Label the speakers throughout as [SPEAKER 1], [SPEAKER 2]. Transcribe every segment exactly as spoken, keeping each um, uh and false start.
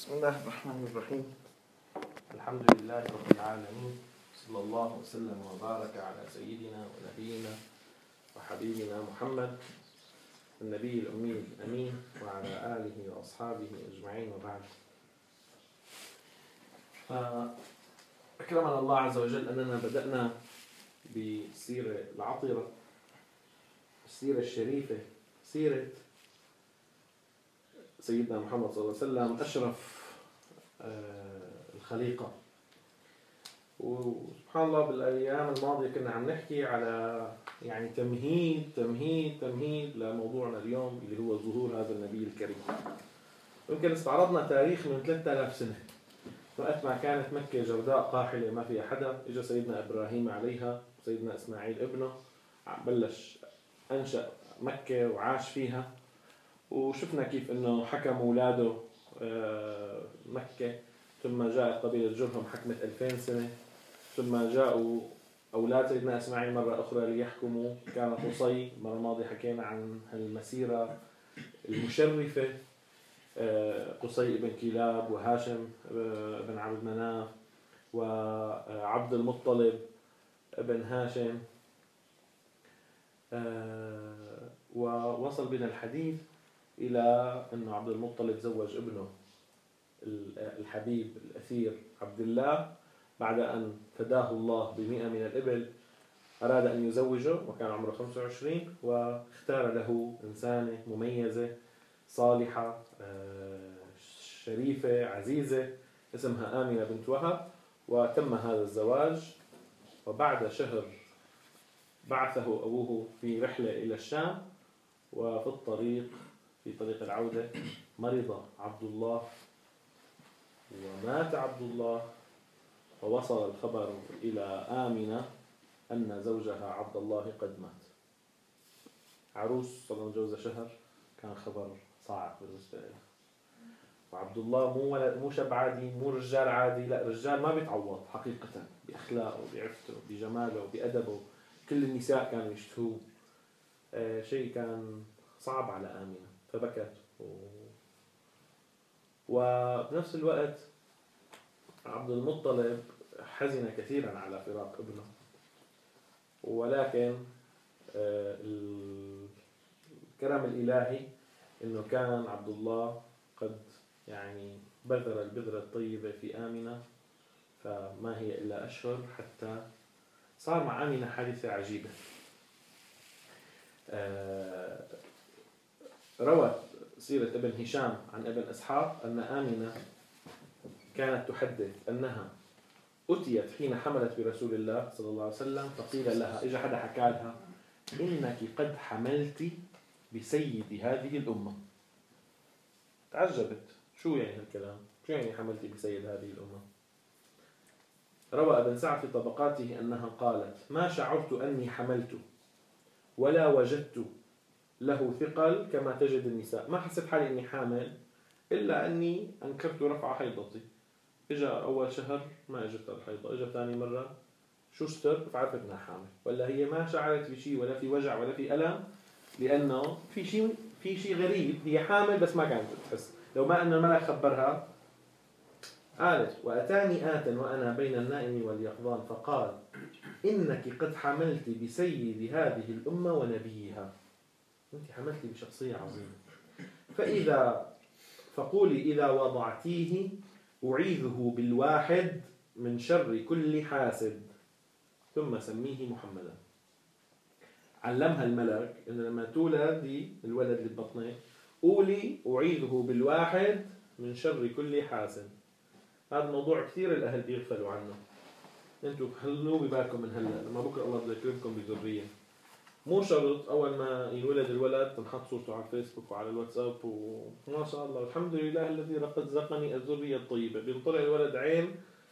[SPEAKER 1] بسم الله الرحمن الرحيم.
[SPEAKER 2] الحمد لله رب العالمين، صلى الله وسلم وبارك على سيدنا ونبينا وحبيبنا محمد النبي الأمي الأمين وعلى آله وأصحابه أجمعين، وبعد. فأكرمنا الله عز وجل أننا بدأنا بسيرة العطرة، السيرة الشريفة، سيرة سيدنا محمد صلى الله عليه وسلم أشرف الخليقة. وسبحان الله بالأيام الماضية كنا عم نحكي على يعني تمهيد تمهيد تمهيد لموضوعنا اليوم اللي هو ظهور هذا النبي الكريم. يمكن استعرضنا تاريخ من ثلاثة آلاف سنة، وقت ما كانت مكة جرداء قاحلة ما فيها حدا، إجا سيدنا إبراهيم عليها وسيدنا إسماعيل ابنه بلش أنشأ مكة وعاش فيها، وشفنا كيف إنه حكم أولاده مكة، ثم جاءت قبيلة جرهم حكمت ألفين سنة، ثم جاءوا أولاد سيدنا إسماعيل مرة أخرى ليحكموا، كان قصي مرة ماضية حكينا عن المسيرة المشرفة، قصي ابن كلاب وهاشم ابن عبد مناف وعبد المطلب ابن هاشم، ووصل بنا الحديث إلى أن عبد المطلب زوج ابنه الحبيب الأثير عبد الله بعد أن فداه الله بمئة من الإبل، أراد أن يزوجه وكان عمره خمسة وعشرين، واختار له إنسانة مميزة صالحة شريفة عزيزة اسمها آمنة بنت وهب، وتم هذا الزواج. وبعد شهر بعثه أبوه في رحلة إلى الشام، وفي الطريق في طريق العودة مرض عبد الله ومات عبد الله، ووصل الخبر إلى آمنة أن زوجها عبد الله قد مات. عروس صار متجوزة شهر، كان خبر صعب بالنسبة له. وعبد الله مو ولد مو شاب عادي، مو رجال عادي، لا رجال ما بيتعوض حقيقة بأخلاقه وبعفته وبجماله وبأدبه، كل النساء كانوا يشتهوه. آه شيء كان صعب على آمنة، فبكت و... وبنفس الوقت عبد المطلب حزن كثيرا على فراق ابنه، ولكن الكرم الإلهي إنه كان عبد الله قد يعني بذر البذرة الطيبة في آمنة، فما هي إلا أشهر حتى صار مع آمنة حادثة عجيبة. روت سيرة ابن هشام عن ابن إسحاق أن آمنة كانت تحدث أنها أتيت حين حملت برسول الله صلى الله عليه وسلم، فقيل لها، إجا حدا حكى لها إنك قد حملت بسيد هذه الأمة. تعجبت، شو يعني هالكلام؟ شو يعني حملت بسيد هذه الأمة؟ روى ابن سعد في طبقاته أنها قالت: ما شعرت أني حملت ولا وجدت له ثقل كما تجد النساء، ما حسيت حالي أني حامل إلا أني أنكرت رفع حيضتي. إجا أول شهر ما إجت الحيضة، إجا ثاني مرة شو ستر، فعرفت إنها حامل. ولا هي ما شعرت بشيء ولا في وجع ولا في ألم، لأنه في شيء في شيء غريب، هي حامل بس ما كانت تحس. لو ما أن الملك خبرها قالت: وأتاني آت وأنا بين النائم واليقظان فقال: إنك قد حملت بسيد هذه الأمة ونبيها، أنت حملت بشخصية عظيمة، فإذا فقولي إذا وضعتيه أعيذه بالواحد من شر كل حاسد، ثم سميه محمدا. علمها الملك إن لما تولد الولد اللي ببطنك قولي أعيذه بالواحد من شر كل حاسد. هذا الموضوع كثير الأهل بيغفلوا عنه، أنتوا خلوا ببالكم من هلا، لما بكره الله بده يكرمكم بذرية، مو شرط أول ما يولد الولد تنحط صورته على الفيسبوك وعلى الواتساب وما شاء الله الحمد لله الذي رزقني الذرية الطيبة، بيطلع الولد عين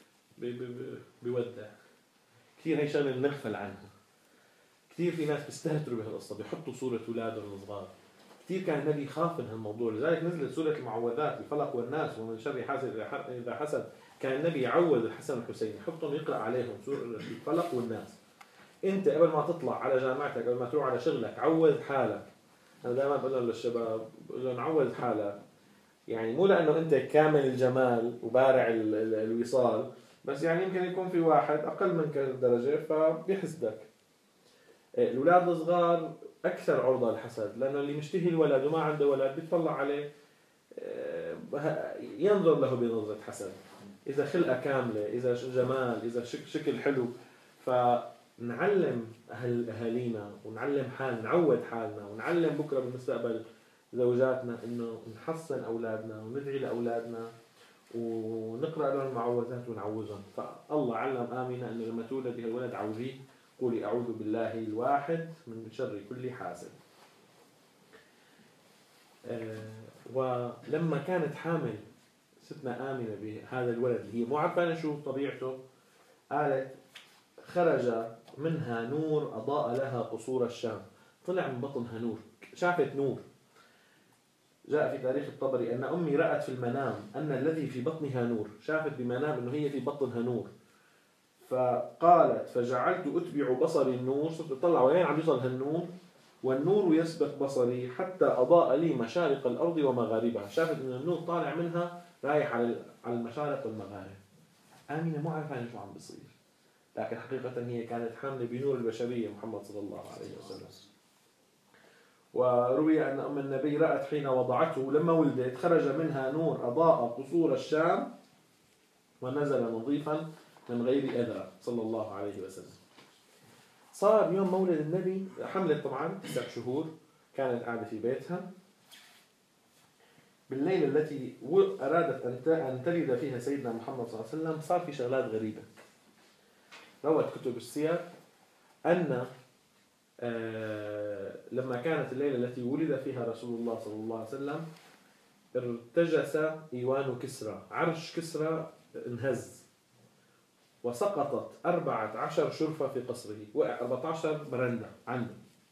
[SPEAKER 2] بيودع. كثير هي شغلة بنغفل عنها. كثير في ناس بيستهتروا بهالقصة، بيحطوا صورة أولادهم الصغار. كثير كان النبي يخاف من هالموضوع، لذلك نزلت سورة المعوذات: الفلق والناس ومن شر حاسد إذا حسد. كان النبي يعوذ الحسن والحسين، يحطهم يقرأ عليهم سورة الفلق والناس. انت قبل ما تطلع على جامعتك، قبل ما تروح على شغلك، عوذ حالك. انا دائما بقول لهم للشباب، بقول لهم عوذ حالك يعني مو لأنه أنت كامل الجمال وبارع الوصال، بس يعني يمكن يكون في واحد أقل منك درجة فبيحسدك. الأولاد الصغار أكثر عرضة للحسد، لأنه اللي مشتهي الولد وما عنده ولد بيطلع عليه ينظر له بنظرة حسد. إذا خلقة كاملة، إذا جمال، إذا شكل حلو. فنعلم أهل أهالينا ونعلم حالنا، نعود حالنا ونعلم بكرة بالمستقبل زوجاتنا إنه نحصن أولادنا وندعي لأولادنا ونقرأ لهم المعوذات ونعوذهم. فالله علم آمنة أنه لما تولد الولد عوذيه قولي أعوذ بالله الواحد من شر كل حاسد. أه ولما كانت حامل ستنا آمنة بهذا الولد اللي هي مو عارفة شو طبيعته، قالت خرج منها نور أضاء لها قصور الشام. طلع من بطنها نور، شافت نور. جاء في تاريخ الطبري أن أمي رأت في المنام أن الذي في بطنها نور، شافت بمنام أنه هي في بطنها نور. فقالت فجعلت أتبع بصري النور، صرت أطلع وين عم يوصل هالنور، والنور يسبق بصري حتى أضاء لي مشارق الأرض ومغاربها. شافت أن النور طالع منها رايح على المشارق والمغارب. آمنة مو عارفة شو عم بيصير، لكن حقيقة هي كانت حاملة بنور البشرية محمد صلى الله عليه وسلم. وروي أن أم النبي رأت حين وضعته لما ولدت خرج منها نور أضاء قصور الشام ونزل نظيفا من غير أذى صلى الله عليه وسلم. صار يوم مولد النبي، حملت طبعا تسع شهور، كانت قاعدة في بيتها. بالليلة التي أرادت أن تلد فيها سيدنا محمد صلى الله عليه وسلم صار في شغلات غريبة. روت كتب السير أن آه لما كانت الليلة التي ولد فيها رسول الله صلى الله عليه وسلم ارتجس إيوان كسرى، عرش كسرى انهز، وسقطت أربعة عشر شرفة في قصره، وقع أربعة عشر برندة عنه.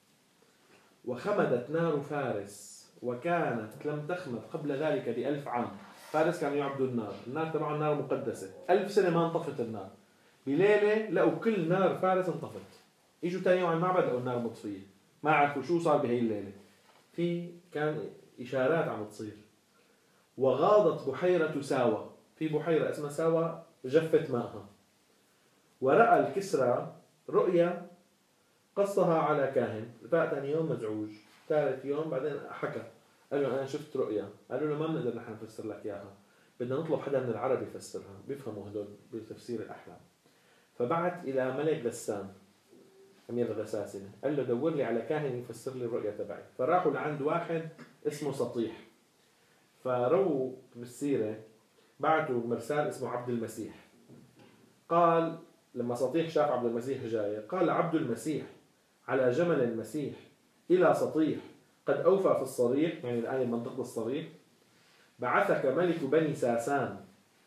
[SPEAKER 2] وخمدت نار فارس، وكانت لم تخمد قبل ذلك بألف عام. فارس كانوا يعبدوا النار، النار تبع النار مقدسة، ألف سنة ما انطفت النار. بليلة لقوا كل نار فارس انطفت. اجوا تاني يوم على المعبد لقوا النار مطفية، ما عرفوا شو صار بهي الليلة. في كان إشارات عم تصير. وغاضت بحيرة ساوى، في بحيرة اسمها ساوى جفت ماءها. ورأى الكسرى رؤيا قصها على كاهن. فاق ثاني يوم مزعوج، ثالث يوم بعدين حكى قال له أنا شفت رؤيا. قالوا له ما بنقدر نحن نفسر لك إياها، بدنا نطلب حدا من العرب يفسرها، بيفهموا هدول بتفسير الأحلام. فبعت إلى ملك غسان أمير الغساسنة، قال له دور لي على كاهن يفسر لي الرؤيا تبعي. فراحوا لعند واحد اسمه سطيح. فرووا بالسيرة بعتوا مرسال اسمه عبد المسيح. قال لما سطيح شاف عبد المسيح جاي، قال عبد المسيح على جمل المسيح إلى سطيح قد أوفى في الصريح، يعني الآن منطقة الصريح، بعثك ملك بني ساسان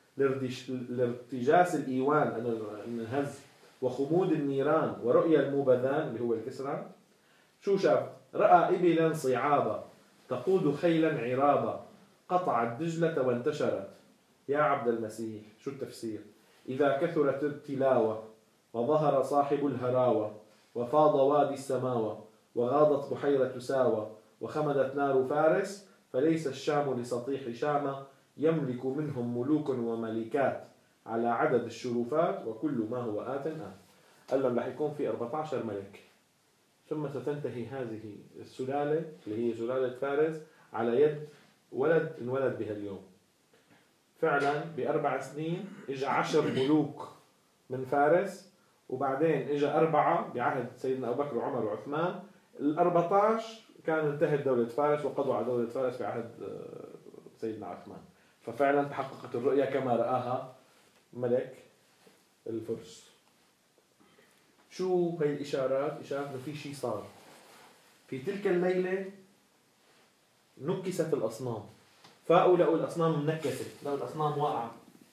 [SPEAKER 2] لارتجاس الإيوان الهز وخمود النيران ورؤيا الموبذان اللي هو الكسرى. شو شاف؟ رأى إبلا صعابة تقود خيلا عرابة قطعت دجلة وانتشرت. يا عبد المسيح شو التفسير؟ إذا كثرت التلاوة وظهر صاحب الهراوة وفاض وادي السماوة وغاضت بحيرة ساوى وخمدت نار فارس، فليس الشام لسطيح شامة يملك منهم ملوك وملكات على عدد الشرفات وكل ما هو آت آت. قال لهم رح يكون في أربعة عشر ملك، ثم ستنتهي هذه السلالة اللي هي سلالة فارس على يد ولد انولد بها اليوم. فعلا بأربع سنين إجا عشر ملوك من فارس، وبعدين إجا أربعة بعهد سيدنا أبو بكر وعمر وعثمان. الأربعة عشر كان انتهت دولة فارس وقضوا على دولة فارس في عهد سيدنا عثمان. ففعلا تحققت الرؤيا كما رآها ملك الفرس. شو هي الإشارات؟ إشارات إنه في شيء صار. في تلك الليلة نكست الأصنام، فاقوا لقوا الأصنام منكسة، لقوا الأصنام واقعة.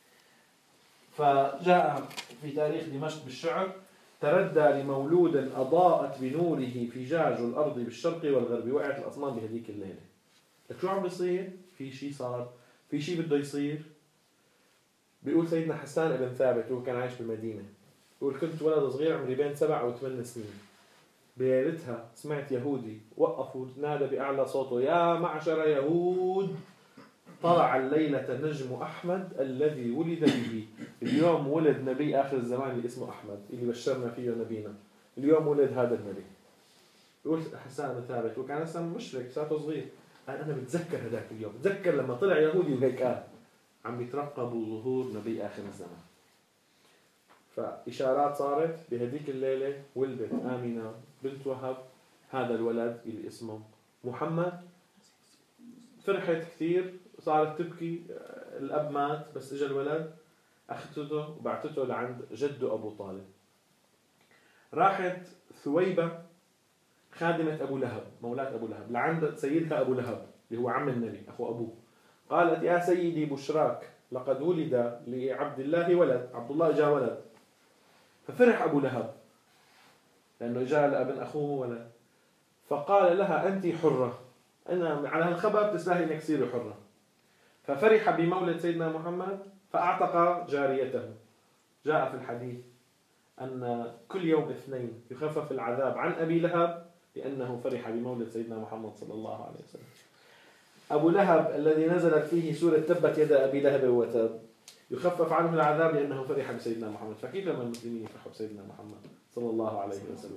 [SPEAKER 2] فجاء في تاريخ دمشق بالشعر تردى لمولود أضاءت بنوره فجاج الأرض بالشرق والغرب. وقعت الأصنام بهذيك الليلة. لك شو عم بيصير؟ في شيء صار، في شيء بده يصير. بيقول سيدنا حسان ابن ثابت وهو كان عايش بالمدينة، بيقول كنت ولد صغير عمري بين سبع أو ثمان سنين. بليلتها سمعت يهودي وقفوا نادى بأعلى صوته يا معشر يهود طلع الليلة نجم أحمد الذي ولد به. اليوم ولد نبي آخر الزمان اللي اسمه أحمد اللي بشرنا فيه نبينا. اليوم ولد هذا النبي. يقول حسان بن ثابت وكان لسه مشرك ساته صغير، قال أنا بتذكر هذاك اليوم، بتذكر لما طلع يهودي وهيك قال عم يترقبوا ظهور نبي آخر الزمان. فإشارات صارت بهذيك الليلة ولدت آمنة بنت وهب هذا الولد اللي اسمه محمد. فرحت كثير، صارت تبكي، الأب مات بس إجا الولد، أخذته وبعثته لعند جده أبو طالب. راحت ثويبة خادمة أبو لهب مولاة أبو لهب لعند سيدها أبو لهب اللي هو عم النبي أخو أبوه. قالت يا سيدي بشراك لقد ولد لعبد الله ولد، عبد الله جاء ولد. ففرح أبو لهب لأنه جاء لابن أخوه ولد، فقال لها أنت حرة، أنا على هالخبر تستاهل أنك تصيري حرة. ففرح بمولد سيدنا محمد فأعتق جاريته. جاء في الحديث أن كل يوم اثنين يخفف العذاب عن أبي لهب لأنه فرح بمولد سيدنا محمد صلى الله عليه وسلم. أبو لهب الذي نزلت فيه سورة تبت يد أبي لهب وتب يخفف عنه العذاب لأنه فرح بسيدنا محمد. فكيف لما المسلمين يفرحوا بسيدنا محمد صلى الله عليه وسلم؟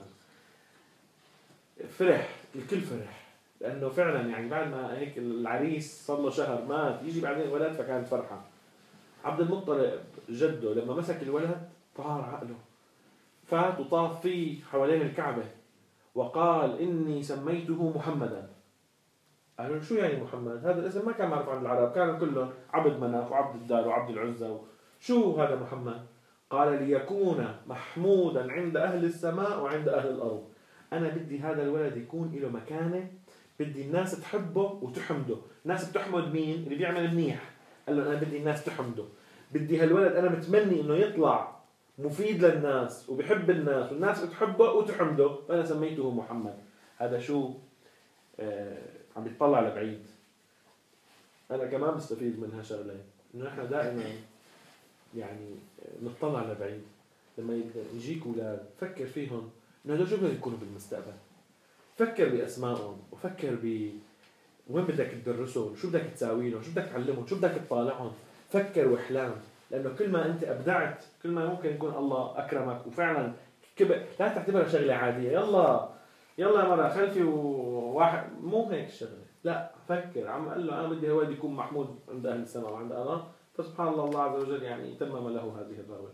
[SPEAKER 2] فرح، الكل فرح، لأنه فعلا يعني بعد ما هيك العريس صار له شهر مات يجي بعدين ولد، فكانت فرحة. عبد المطلب جده لما مسك الولد طار عقله، فات وطاف فيه حوالين الكعبة وقال إني سميته محمدا. قالوا شو يعني محمد؟ هذا الاسم ما كان معروف عند العرب، كانوا كلهم عبد مناف وعبد الدار وعبد العزى. شو هذا محمد؟ قال ليكون محمودا عند أهل السماء وعند أهل الأرض. أنا بدي هذا الولد يكون له مكانة، بدي الناس تحبه وتحمده. الناس بتحمد مين؟ اللي بيعمل منيح. قال له أنا بدي الناس تحمده، بدي هالولد أنا متمني إنه يطلع مفيد للناس وبيحب الناس والناس بتحبه وتحمده، فأنا سميته محمد. هذا شو؟ آه عم يتطلع لبعيد. أنا كمان بستفيد منها شغلة، إنه إحنا دائما يعني نطلع لبعيد. لما يجيك أولاد فكر فيهم إنه هدول شو بدهم يكونوا بالمستقبل. فكر بأسمائهم وفكر ب وين بدك تدرسهم، شو بدك تساوي لهم، شو بدك تعلمهم، شو بدك تطالعهم. فكر واحلام، لأنه كل ما أنت أبدعت كل ما ممكن يكون الله أكرمك وفعلا كبر. لا تعتبرها شغلة عادية، يلا يلا يا مرة خلفي وواحد، مو هيك الشغلة. لا فكر. عم قال له أنا بدي هو يكون محمود عند أهل السماء وعند الله، فسبحان الله الله عز وجل يعني تمم له هذه الرغبة.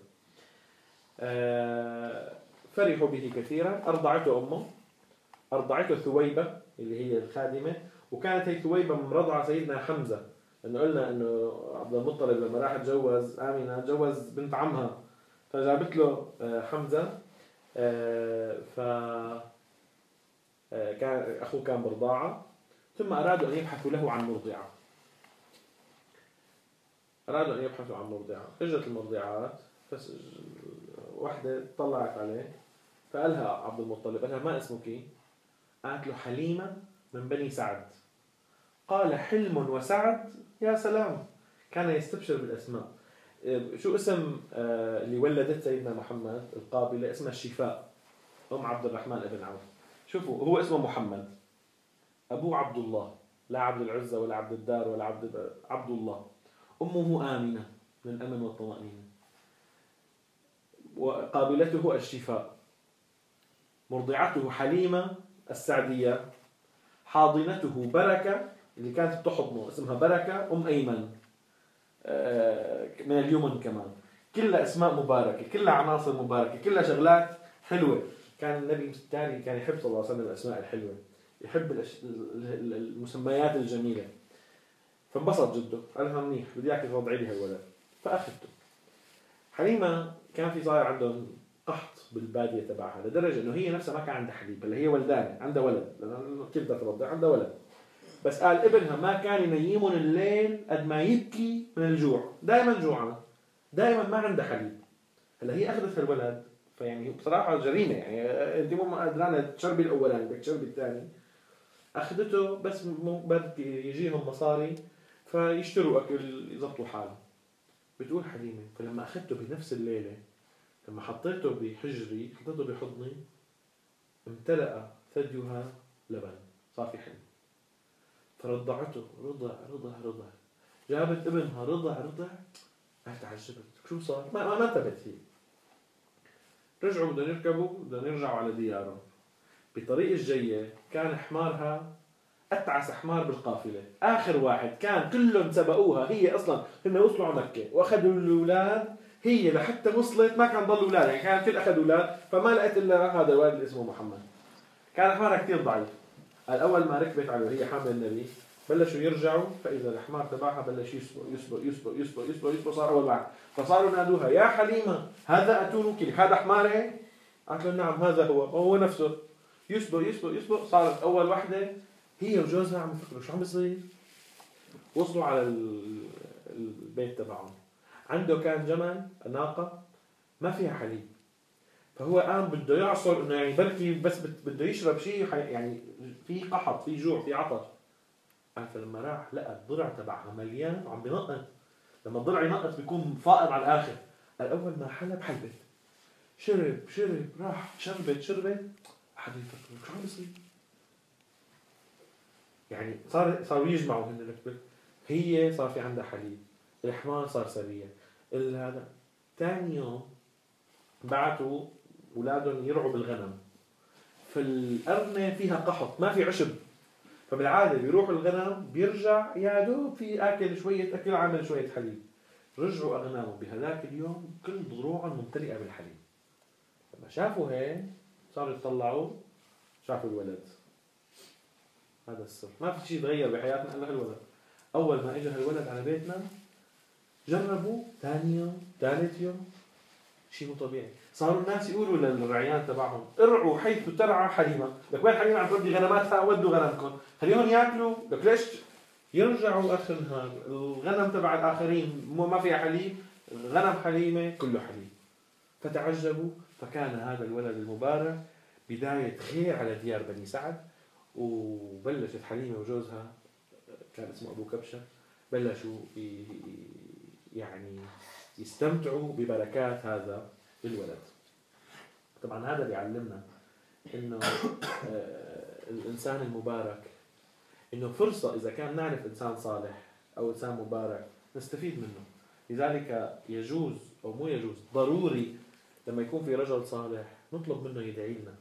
[SPEAKER 2] أه فرحوا به كثيرا. أرضعته أمه، أرضعته ثويبة اللي هي الخادمة، وكانت هي ثويبة مرضعة سيدنا حمزة، لأنه قلنا إنه عبد المطلب لما راح تجوز آمنة تجوز بنت عمها، فجابت له حمزة. ف كان أخوه كان برضاعة، ثم أرادوا أن يبحثوا له عن مرضعة. أرادوا أن يبحثوا عن مرضعة. اجت المرضعات، بس واحدة طلعت عليه فقالها عبد المطلب، قالها ما اسمك؟ قالت له حليمة من بني سعد. قال حلم وسعد، يا سلام، كان يستبشر بالأسماء. شو اسم اللي ولدت سيدنا محمد القابلة؟ اسمها الشفاء، أم عبد الرحمن بن عوف. شوفوا هو اسمه محمد، أبوه عبد الله، لا عبد العزة ولا عبد الدار ولا عبد عبد الله. أمه آمنة من الأمن والطمأنينة، وقابلته الشفاء، مرضعته حليمة السعدية، حاضنته بركة اللي كانت بتحضنه اسمها بركة أم أيمن من اليمن كمان. كلها أسماء مباركة، كلها عناصر مباركة، كلها شغلات حلوة. كان النبي الثاني كان يحب صلى الله عليه وسلم الأسماء الحلوة، يحب المسميات الجميلة. فانبسط جده، قال لها منيح بدي اياك ترضعي لي هالولد، فاخذته. حليمة كان في صاير عندهم قحط بالبادية تبعها لدرجة انه هي نفسها ما كان عندها حليب، هلا هي ولدانة عندها ولد، كيف بدها ترضع؟ عندها ولد. بس قال ابنها ما كان ينيمون الليل قد ما يبكي من الجوع، دائما جوعانة، دائما ما عندها حليب. هلا هي اخذت هالولد، فيعني بصراحة جريمة، يعني انت مو قادرانة تشربي الاولاني بدك تشربي الثاني. اخذته بس بدك يجيهم مصاري فيشتروا اكل يضبطوا حالهم. بتقول حليمة فلما اخذته بنفس الليلة، لما حطيته بحجري حطيته بحضني، امتلأ ثديها لبن، صار في حلم. فرضعته رضع رضع رضع جابت ابنها رضع رضع، تعجبت شو صار؟ ما ما انتبهت هي. رجعوا بدهم يركبوا، بدهم يرجعوا على ديارهم. بطريق الجية كان حمارها أتعس حمار بالقافلة، آخر واحد كان كلهم سبقوها، هي أصلا هن وصلوا على مكة وأخذوا الأولاد، هي لحتى وصلت ما كان ضل أولاد، يعني كان كل أخذ أولاد، فما لقيت إلا هذا الولد اللي اسمه محمد. كان حمارها كثير ضعيف. الأول ما ركبت عليه هي حامل النبي بلشوا يرجعوا، فإذا الحمار تبعها بلش يسبق يسبق يسبق يسبق يسبق يسبق صار أول واحد، فصاروا نادوها يا حليمة هذا أتونك، هذا حماري؟ قالت له نعم هذا هو، هو نفسه. يسبق يسبق يسبق صارت أول واحدة. هي وجوزها عم يفكروا شو عم بيصير. وصلوا على البيت تبعهم، عنده كان جمل ناقة ما فيها حليب، فهو قام بده يعصر انه يعني بركي بس بده يشرب شيء، يعني في قحط في جوع في عطش. فلما راح لقى الضرع تبعها مليان وعم بينقط. لما الضرع ينقط بيكون فائض على الاخر. الاول ما حلب حلبت، شرب شرب راح شربت شربت، حد يفكر شو عم بيصير. يعني صار صاروا يجمعوا هن الركبة، هي صار في عندها حليب، الحمار صار سريع. هذا ثاني يوم بعتوا اولادهم يرعوا بالغنم، فالأرنة فيها قحط ما في عشب، فبالعادة بيروحوا الغنم بيرجع يا دوب في اكل شوية اكل عامل شوية حليب. رجعوا اغنامهم بهذاك اليوم كل ضروعهم ممتلئة بالحليب. لما شافوا هيك صاروا يطلعوا، شافوا الولد. هذا السر، ما في شيء تغير بحياتنا الا هالولد. اول ما اجى هالولد على بيتنا جربوا ثاني يوم ثالث يوم شيء مو طبيعي. صاروا الناس يقولوا للرعيان تبعهم ارعوا حيث ترعى حليمه. لك وين حليمه عم تودي غنماتها؟ ودوا غنمكم، خليهم ياكلوا. لك ليش يرجعوا اخر النهار الغنم تبع الاخرين ما فيها حليب، غنم حليمه كله حليب. فتعجبوا. فكان هذا الولد المبارك بدايه خير على ديار بني سعد. وبلشت حليمه وجوزها كان اسمه ابو كبشه بلشوا يعني يستمتعوا ببركات هذا الولد. طبعا هذا بيعلمنا انه الانسان المبارك انه فرصة، اذا كان نعرف انسان صالح او انسان مبارك نستفيد منه. لذلك يجوز او مو يجوز ضروري لما يكون في رجل صالح نطلب منه يدعي لنا،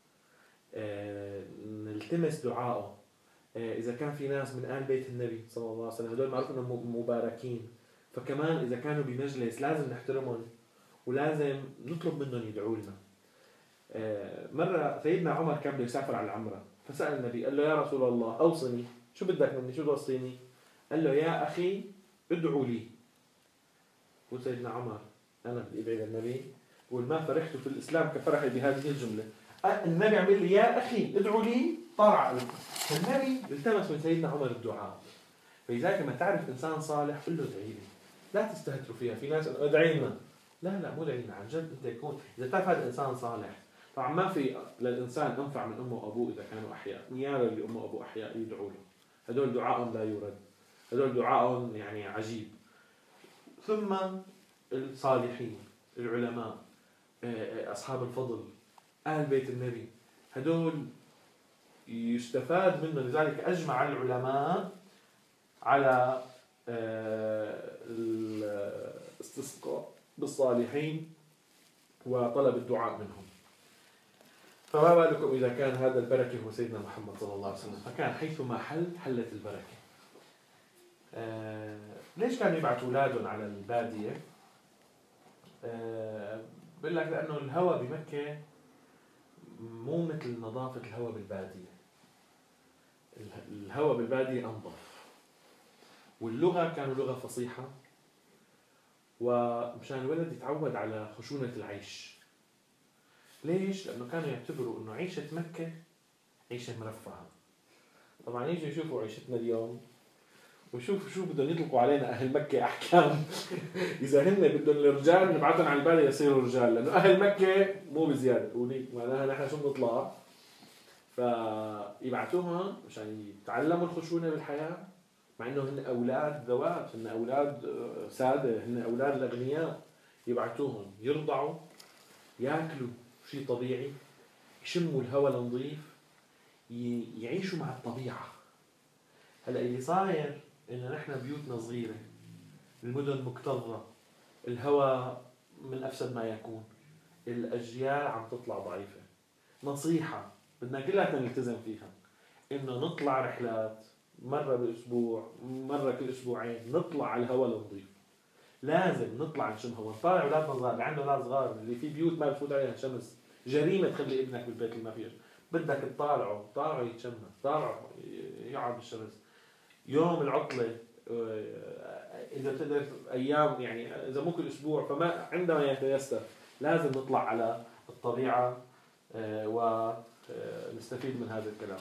[SPEAKER 2] نلتمس دعائه. اذا كان في ناس من آل بيت النبي صلى الله عليه وسلم هذول معروف انهم مباركين، فكمان إذا كانوا بمجلس لازم نحترمهم ولازم نطلب منهم يدعوا لنا. مرة سيدنا عمر كان بده يسافر على العمرة، فسأل النبي قال له يا رسول الله أوصني، شو بدك مني، شو توصيني؟ قال له يا أخي ادعوا لي. وسيدنا عمر أنا بدي أدعي للنبي، يقول ما فرحت في الإسلام كفرحي بهذه الجملة. النبي عمل لي يا أخي ادعوا لي طار على النبي. التمس من سيدنا عمر الدعاء. فلذلك لما تعرف إنسان صالح قل له ادعي لي، لا تستهتروا فيها. في ناس ادعي لنا، لا لا مو ادعي لنا، عن جد انت يكون اذا تعرف هذا انسان صالح. طبعا ما في للانسان انفع من امه وابوه اذا كانوا احياء، يا اللي امه وابوه احياء يدعوا له، هدول دعائهم لا يرد، هدول دعائهم يعني عجيب. ثم الصالحين العلماء اصحاب الفضل اهل بيت النبي هدول يستفاد منه. لذلك اجمع العلماء على الاستسقاء بالصالحين وطلب الدعاء منهم. فما بالكم إذا كان هذا البركة هو سيدنا محمد صلى الله عليه وسلم، فكان حيثما حل حلت البركة. آه ليش كانوا يبعثوا أولادهم على البادية؟ آه بقول لك لأنه الهواء بمكة مو مثل نظافة الهواء بالبادية. الهواء بالبادية أنظف، واللغة كانوا لغة فصيحة، ومشان الولد يتعود على خشونة العيش. ليش؟ لأنه كانوا يعتبروا أنه عيشة مكة عيشة مرفهة. طبعا يجوا يشوفوا عيشتنا اليوم وشوفوا شو بدهم يطلقوا علينا أهل مكة أحكام. إذا هن بدهم الرجال نبعثهم على البادية يصيروا رجال، لأنه أهل مكة مو بزيادة، قولي معناها نحن شو بنطلع. فيبعثوهم مشان يتعلموا الخشونة بالحياة، مع انه هن اولاد ذوات، هن اولاد ساده، هن اولاد الاغنياء. يبعثوهم يرضعوا، ياكلوا شيء طبيعي، يشموا الهواء النظيف، يعيشوا مع الطبيعه. هلا اللي صاير إن نحن بيوتنا صغيرة، المدن مكتظة، الهواء من أفسد ما يكون، الأجيال عم تطلع ضعيفة. نصيحة بدنا كلنا نلتزم فيها، إنه نطلع رحلات مرة بالأسبوع، مرة كل أسبوعين، نطلع على الهواء النظيف. لازم نطلع نشم هواء. نطلع أولادنا صغار، اللي عنده أولاد صغار اللي في بيوت ما بفوت عليها شمس، جريمة تخلي ابنك بالبيت اللي ما فيه. بدك تطالعه، طالعه يتشمس، طالعه يقعد بالشمس. يوم العطلة إذا تقدر أيام، يعني إذا مو كل أسبوع، فما عندما يتيسر لازم نطلع على الطبيعة ونستفيد من هذا الكلام.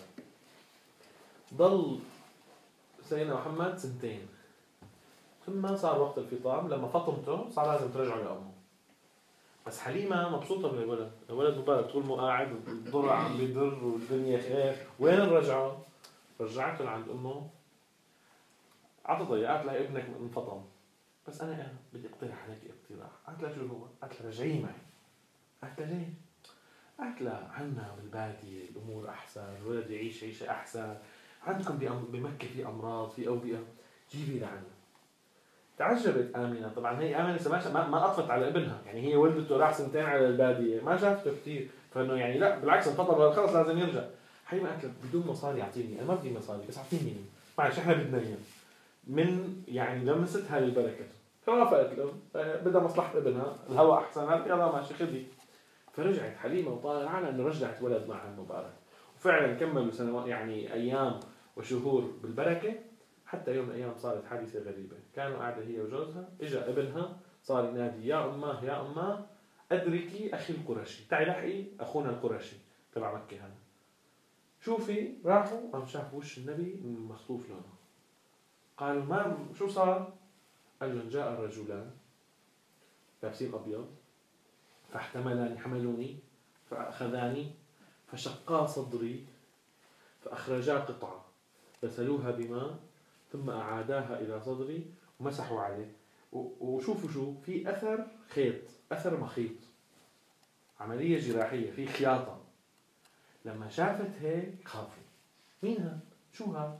[SPEAKER 2] ضل سيدنا محمد سنتين، ثم صار وقت الفطام. لما فطمته صار لازم ترجعه لأمه. بس حليمة مبسوطة من الولد، الولد مبارك طول ما قاعد والضر عم بيضر والدنيا خير. وين الرجعة؟ رجعته لعند أمه. عطت ضيقات لها ابنك انفطم، بس أنا أنا بدي أقترح عليك اقتراح. قالت لها شو هو؟ قالت لها رجعي معي. قالت لها ليه؟ قالت لها عنا بالبادية الأمور أحسن، الولد يعيش عيشة أحسن، عندكم بمكة في أمراض في أوبئة، جيبي لعنا. تعجبت آمنة. طبعا هي آمنة ما ما أطفت على ابنها، يعني هي ولدته راح سنتين على البادية ما شافته كثير، فإنه يعني لا بالعكس انفطر خلص لازم يرجع. حليمة قالت له بدون مصاري أعطيني، أنا ما بدي مصاري بس أعطيني معلش إحنا بدنا إياه. من يعني لمستها للبركة فوافقت له، بدها مصلحة ابنها، الهواء أحسن، يلا ماشي خذي. فرجعت حليمة وطالع على أنه رجعت ولد معها المبارك، وفعلا كملوا سنوات يعني أيام وشهور بالبركة. حتى يوم من الأيام صارت حادثة غريبة، كانوا قاعدة هي وجوزها، إجا ابنها صار ينادي يا أماه يا أماه أدركي أخي القرشي، تعي لحقي أخونا القرشي تبع مكة هذا. شوفي راحوا قام شافوا وش النبي مخطوف لونه. قالوا ما شو صار؟ قال لهم جاء الرجلان لابسين أبيض فاحتملاني حملوني فأخذاني فشقا صدري فأخرجا قطعة غسلوها بماء ثم أعاداها إلى صدري ومسحوا عليه. وشوفوا شو في أثر خيط، أثر مخيط، عملية جراحية في خياطة. لما شافت هيك خافوا، مين هذا؟ شو هذا؟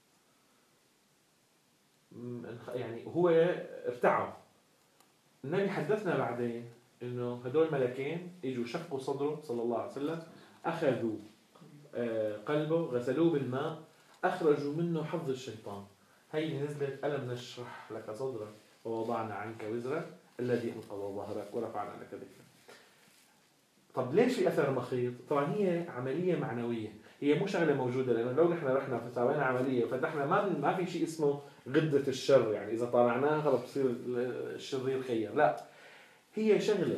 [SPEAKER 2] يعني هو ارتعب. النبي حدثنا بعدين إنه هدول ملكين إجوا شقوا صدره صلى الله عليه وسلم، أخذوا قلبه غسلوه بالماء، أخرجوا منه حظ الشيطان. هي نزلت ألم نشرح لك صدرك ووضعنا عنك وزرك الذي أنقض ظهرك ورفعنا لك ذكرك. طب ليش في أثر مخيط؟ طبعا هي عملية معنوية، هي مو شغلة موجودة، لأنه لو نحن رحنا فسوينا عملية وفتحنا ما ما في شيء اسمه غدة الشر، يعني إذا طالعناها خلاص بصير الشرير خير. لا، هي شغلة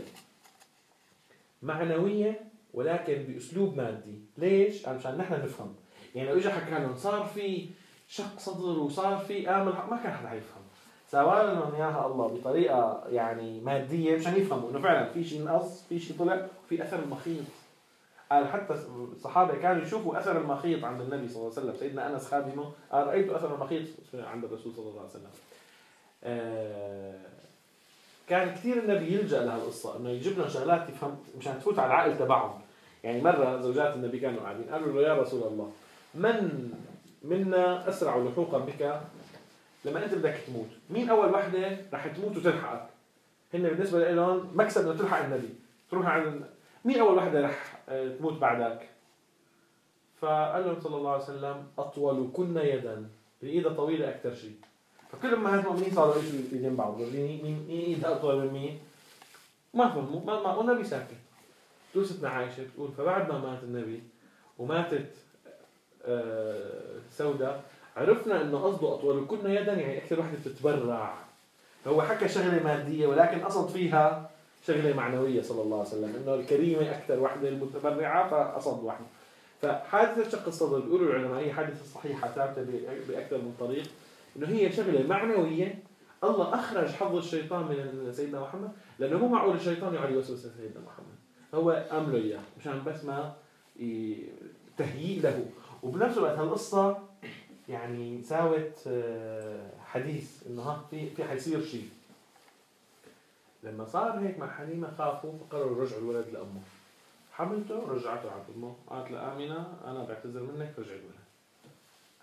[SPEAKER 2] معنوية ولكن بأسلوب مادي. ليش؟ عشان نحن نفهم. يعني لو إجا حكى لهم صار في شق صدر وصار في آمل، ما كان حدا يفهم. سوى لهم إياها الله بطريقة يعني مادية مشان يفهموا إنه فعلا في شيء نقص، في شيء طلع، وفي أثر المخيط. قال حتى الصحابة كانوا يشوفوا أثر المخيط عند النبي صلى الله عليه وسلم. سيدنا أنس خادمه قال رأيت أثر المخيط عند الرسول صلى الله عليه وسلم. آه كان كثير النبي يلجأ لها القصة إنه يجيب لهم شغلات يفهم مشان تفوت على العقل تبعهم. يعني مرة زوجات النبي كانوا قاعدين قالوا له يا رسول الله من منا أسرع لحوقا بك لما أنت بدك تموت؟ مين أول وحدة رح تموت وتلحقك؟ هن بالنسبة لهم مكسب إنه تلحق النبي تروح عند مين أول وحدة رح تموت بعدك؟ فقال لهم صلى الله عليه وسلم أطول كن يدا، الإيد طويلة أكثر شيء. فكل ما هالمؤمنين صاروا يشوا يدين بعض، مين مين ايدها اطول من مين؟ ما فهموا، ما ما والنبي ساكت. توستنا عائشة بتقول فبعد ما مات النبي وماتت آه سودة عرفنا انه قصده اطول كنا يدا يعني اكثر وحده بتتبرع. هو حكى شغله ماديه ولكن قصد فيها شغله معنويه صلى الله عليه وسلم، انه الكريمه اكثر وحده المتبرعه فقصد وحده. فحادثه شق الصدر بيقولوا العلماء هي حادثه صحيحه ثابته باكثر من طريق، إنه هي شغلة معنوية. الله أخرج حظ الشيطان من سيدنا محمد، لأنه مو معقول الشيطان يقعد يوسوس سيدنا محمد، هو أمله إياه مشان بس ما تهيئ له. وبنفس الوقت هالقصة يعني ساوت حديث إنه ها في في حيصير شيء. لما صار هيك مع حليمة خافوا فقرروا رجعوا الولد لأمه. حملته رجعته على أمه، قالت لآمنة أنا بعتذر منك رجع الولد.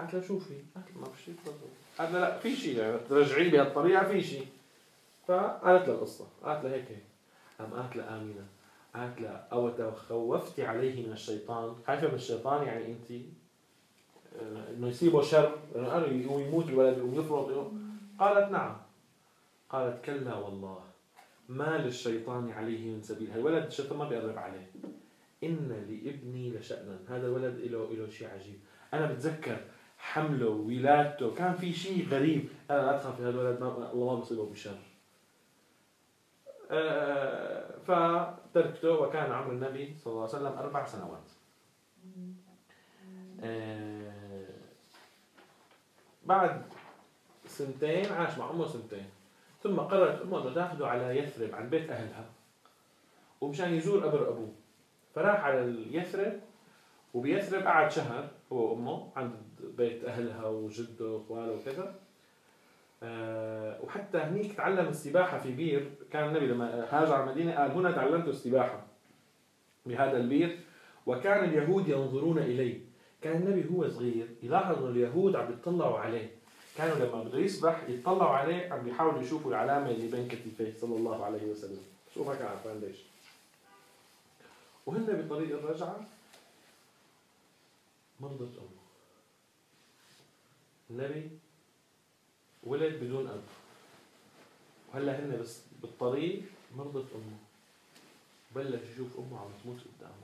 [SPEAKER 2] قالت له شو في؟ قالت له ما في شيء. قالت له لا في شيء، يعني ترجعيه بهالطريقة في شيء. فقالت له القصة، قالت له هيك هيك. قام قالت له آمنة، قالت له أو خوفت عليه من الشيطان، خايفة من الشيطان يعني أنت إنه يصيبه شر، إنه يموت الولد ويفرط. قالت نعم. قالت كلا والله ما للشيطان عليه من سبيل. هالولد الشيطان ما بيقرب عليه. إن لابني لشأنا، هذا الولد له له شيء عجيب. أنا بتذكر حمله وولادته كان في شيء غريب. أنا لا تخافي، هذا الولد ما الله ما بيصيبه بشر. أه فتركته، وكان عمر النبي صلى الله عليه وسلم أربع سنوات. أه بعد سنتين عاش مع أمه سنتين، ثم قررت أمه أنه تأخذه على يثرب عن بيت أهلها، ومشان يزور قبر أبوه. فراح على يثرب، وبيثرب قعد شهر هو وأمه عند بيت أهلها وجده وأخواله وكذا. أه وحتى هنيك تعلم السباحة في بير. كان النبي لما هاجر على المدينة قال هنا تعلمت السباحة بهذا البير. وكان اليهود ينظرون إليه. كان النبي هو صغير يلاحظ أن اليهود عم يتطلعوا عليه. كانوا لما بده يسبح يتطلعوا عليه، عم بيحاولوا يشوفوا العلامة اللي بين كتفيه صلى الله عليه وسلم. شو ما كان عارفين ليش. وهن بطريق الرجعة مرضت أمه. النبي ولد بدون أب، وهلا هن بس بالطريق مرضت أمه. بلش يشوف أمه عم تموت قدامه.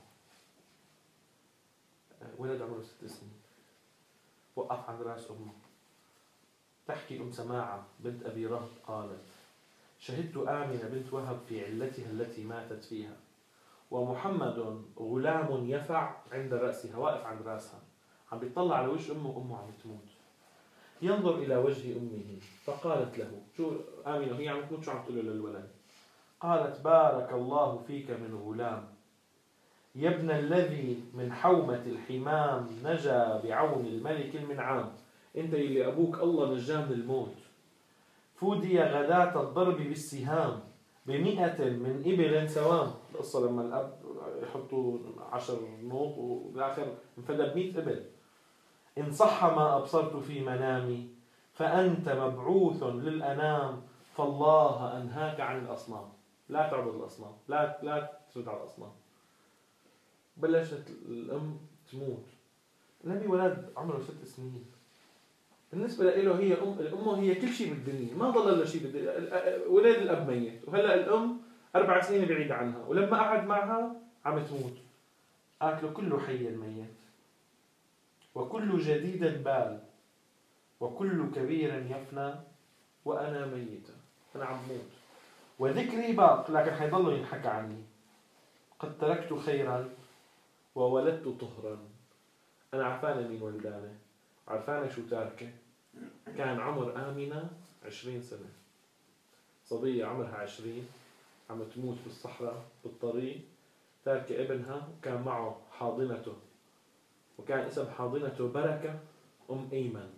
[SPEAKER 2] ولد عمره ست سنين، وقف عند راس أمه. تحكي أم سماعة بنت أبي رهب قالت: شهدت آمنة بنت وهب في علتها التي ماتت فيها، ومحمد غلام يفع عند رأسها، واقف عند رأسها عم بيطلع على وجه أمه وأمه عم تموت. ينظر إلى وجه أمه فقالت له، شو آمنة وهي عم تموت شو عم تقول له للولد؟ قالت: بارك الله فيك من غلام، يا ابن الذي من حومة الحمام نجا بعون الملك المنعام. انت اللي أبوك الله نجاه من الموت، فودي غداة الضرب بالسهام بمئة من إبل سوام. القصة لما الأب يحطوا عشر نوط وبالآخر انفدى بمئة إبل. إن صح ما أبصرت في منامي فأنت مبعوث للأنام، فالله أنهاك عن الأصنام. لا تعبد الأصنام، لا لا تسجد على الأصنام. بلشت الأم تموت. النبي ولد عمره ست سنين. بالنسبة له هي أم، الأم هي كل شيء بالدنيا، ما ضل له شيء بالدنيا. ولد الأب ميت، وهلا الأم أربع سنين بعيدة عنها، ولما قعد معها عم تموت. قالت له: كل حي ميت، وكل جديد بال، وكل كبير يفنى، وأنا ميتة، أنا عم موت، وذكري باق لكن حيضلوا ينحكى عني. قد تركت خيرا وولدت طهرا. أنا عرفانة مين ولدانة، عرفانة شو تاركة. كان عمر آمنة عشرين سنة، صبية عمرها عشرين عم تموت بالصحراء بالطريق، تاركة ابنها وكان معه حاضنته، وكان اسم حاضنته بركة أم أيمن.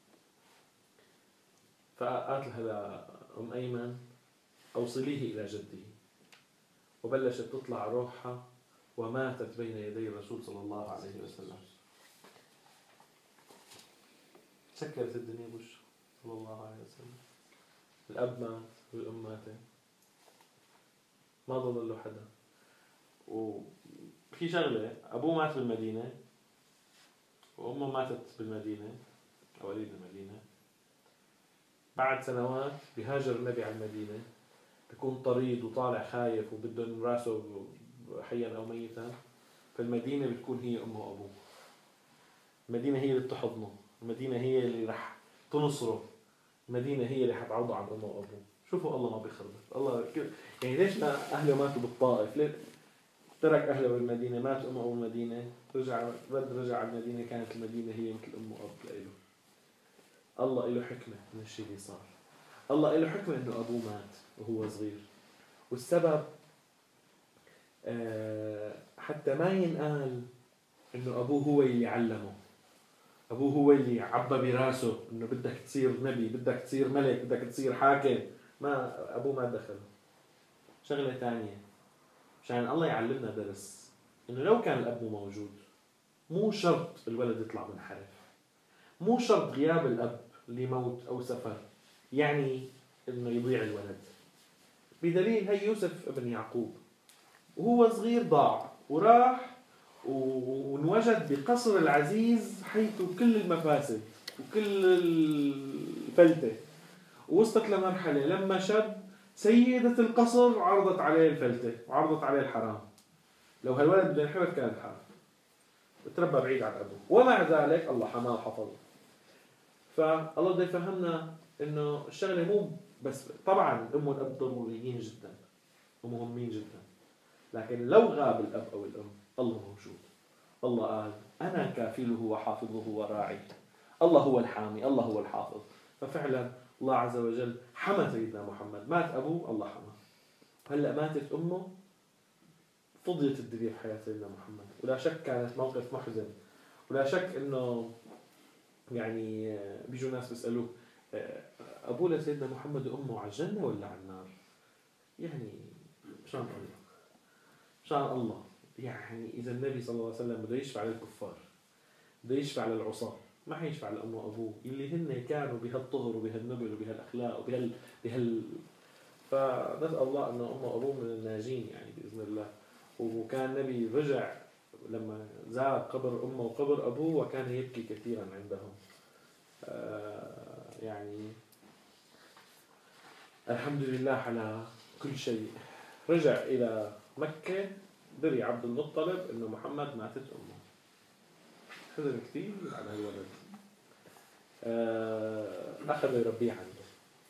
[SPEAKER 2] فقالت لها أم أيمن: أوصليه إلى جده. وبلشت تطلع روحها وماتت بين يدي الرسول صلى الله عليه وسلم. سكرت الدنيا بوشه صلى الله عليه وسلم. الأب مات والأم ماتت، ما ضل له حدا. وفي شغلة، أبوه مات بالمدينة وأمه ماتت بالمدينة، أوليد المدينة. بعد سنوات بهاجر النبي على المدينة، بيكون طريد وطالع خايف وبده راسه حيا أو ميتا. فالمدينة بتكون هي أمه وأبوه. المدينة هي اللي بتحضنه، المدينة هي اللي رح تنصره، المدينة هي اللي حتعوضه عن أمه وأبوه. شوفوا الله ما بيخرب الله كيف. يعني ليش ما أهله ماتوا بالطائف؟ ليه ترك أهله بالمدينة، مات أمه بالمدينة، رجع رد رجع على المدينة، كانت المدينة هي مثل أمه وأب له. الله له حكمة من الشيء اللي صار. الله له حكمة إنه أبوه مات وهو صغير. والسبب أه حتى ما ينقال إنه أبوه هو اللي علمه، أبوه هو اللي عبى براسه إنه بدك تصير نبي، بدك تصير ملك، بدك تصير حاكم. ما أبوه ما دخل. شغلة تانية عشان الله يعلمنا درس، إنه لو كان الأب موجود مو شرط الولد يطلع منحرف، مو شرط غياب الأب لموت أو سفر يعني إنه يضيع الولد. بدليل هي يوسف ابن يعقوب وهو صغير ضاع وراح وانوجد بقصر العزيز حيث كل المفاسد وكل الفلتة، ووصلت لمرحلة لما شب سيدة القصر عرضت عليه الفلتة وعرضت عليه الحرام. لو هالولد بده ينحرف كان الحرام، بتربى بعيد عن أبوه، ومع ذلك الله حماه وحفظه. فالله بده يفهمنا إنه الشغلة مو بس، طبعا الأم والأب ضروريين جدا ومهمين جدا، لكن لو غاب الأب أو الأم الله موجود. الله قال أنا كافله وحافظه وراعي. الله هو الحامي، الله هو الحافظ. ففعلا الله عز وجل حمى سيدنا محمد. مات أبوه الله حماه، هلأ ماتت أمه فضيت الدنيا في حياة سيدنا محمد. ولا شك كانت موقف محزن، ولا شك إنه يعني بيجوا ناس بيسألوه أبوه لسيدنا محمد وأمه على الجنة ولا على النار؟ يعني مشان الله مشان الله يعني إذا النبي صلى الله عليه وسلم بده يشفع للكفار، بده يشفع للعصاة، ما حيشفع لأمه وأبوه اللي هن كانوا بهالطهر وبهالنبل وبهالأخلاق وبهال بهال فنسأل الله أنه أمه وأبوه من الناجين يعني بإذن الله. وكان النبي رجع لما زار قبر أمه وقبر أبوه وكان يبكي كثيرا عندهم. آه يعني الحمد لله على كل شيء. رجع إلى مكة دري عبد المطلب إنه محمد ماتت أمه، حزن كثير على هالولد. آه أخذ يربيه عنده،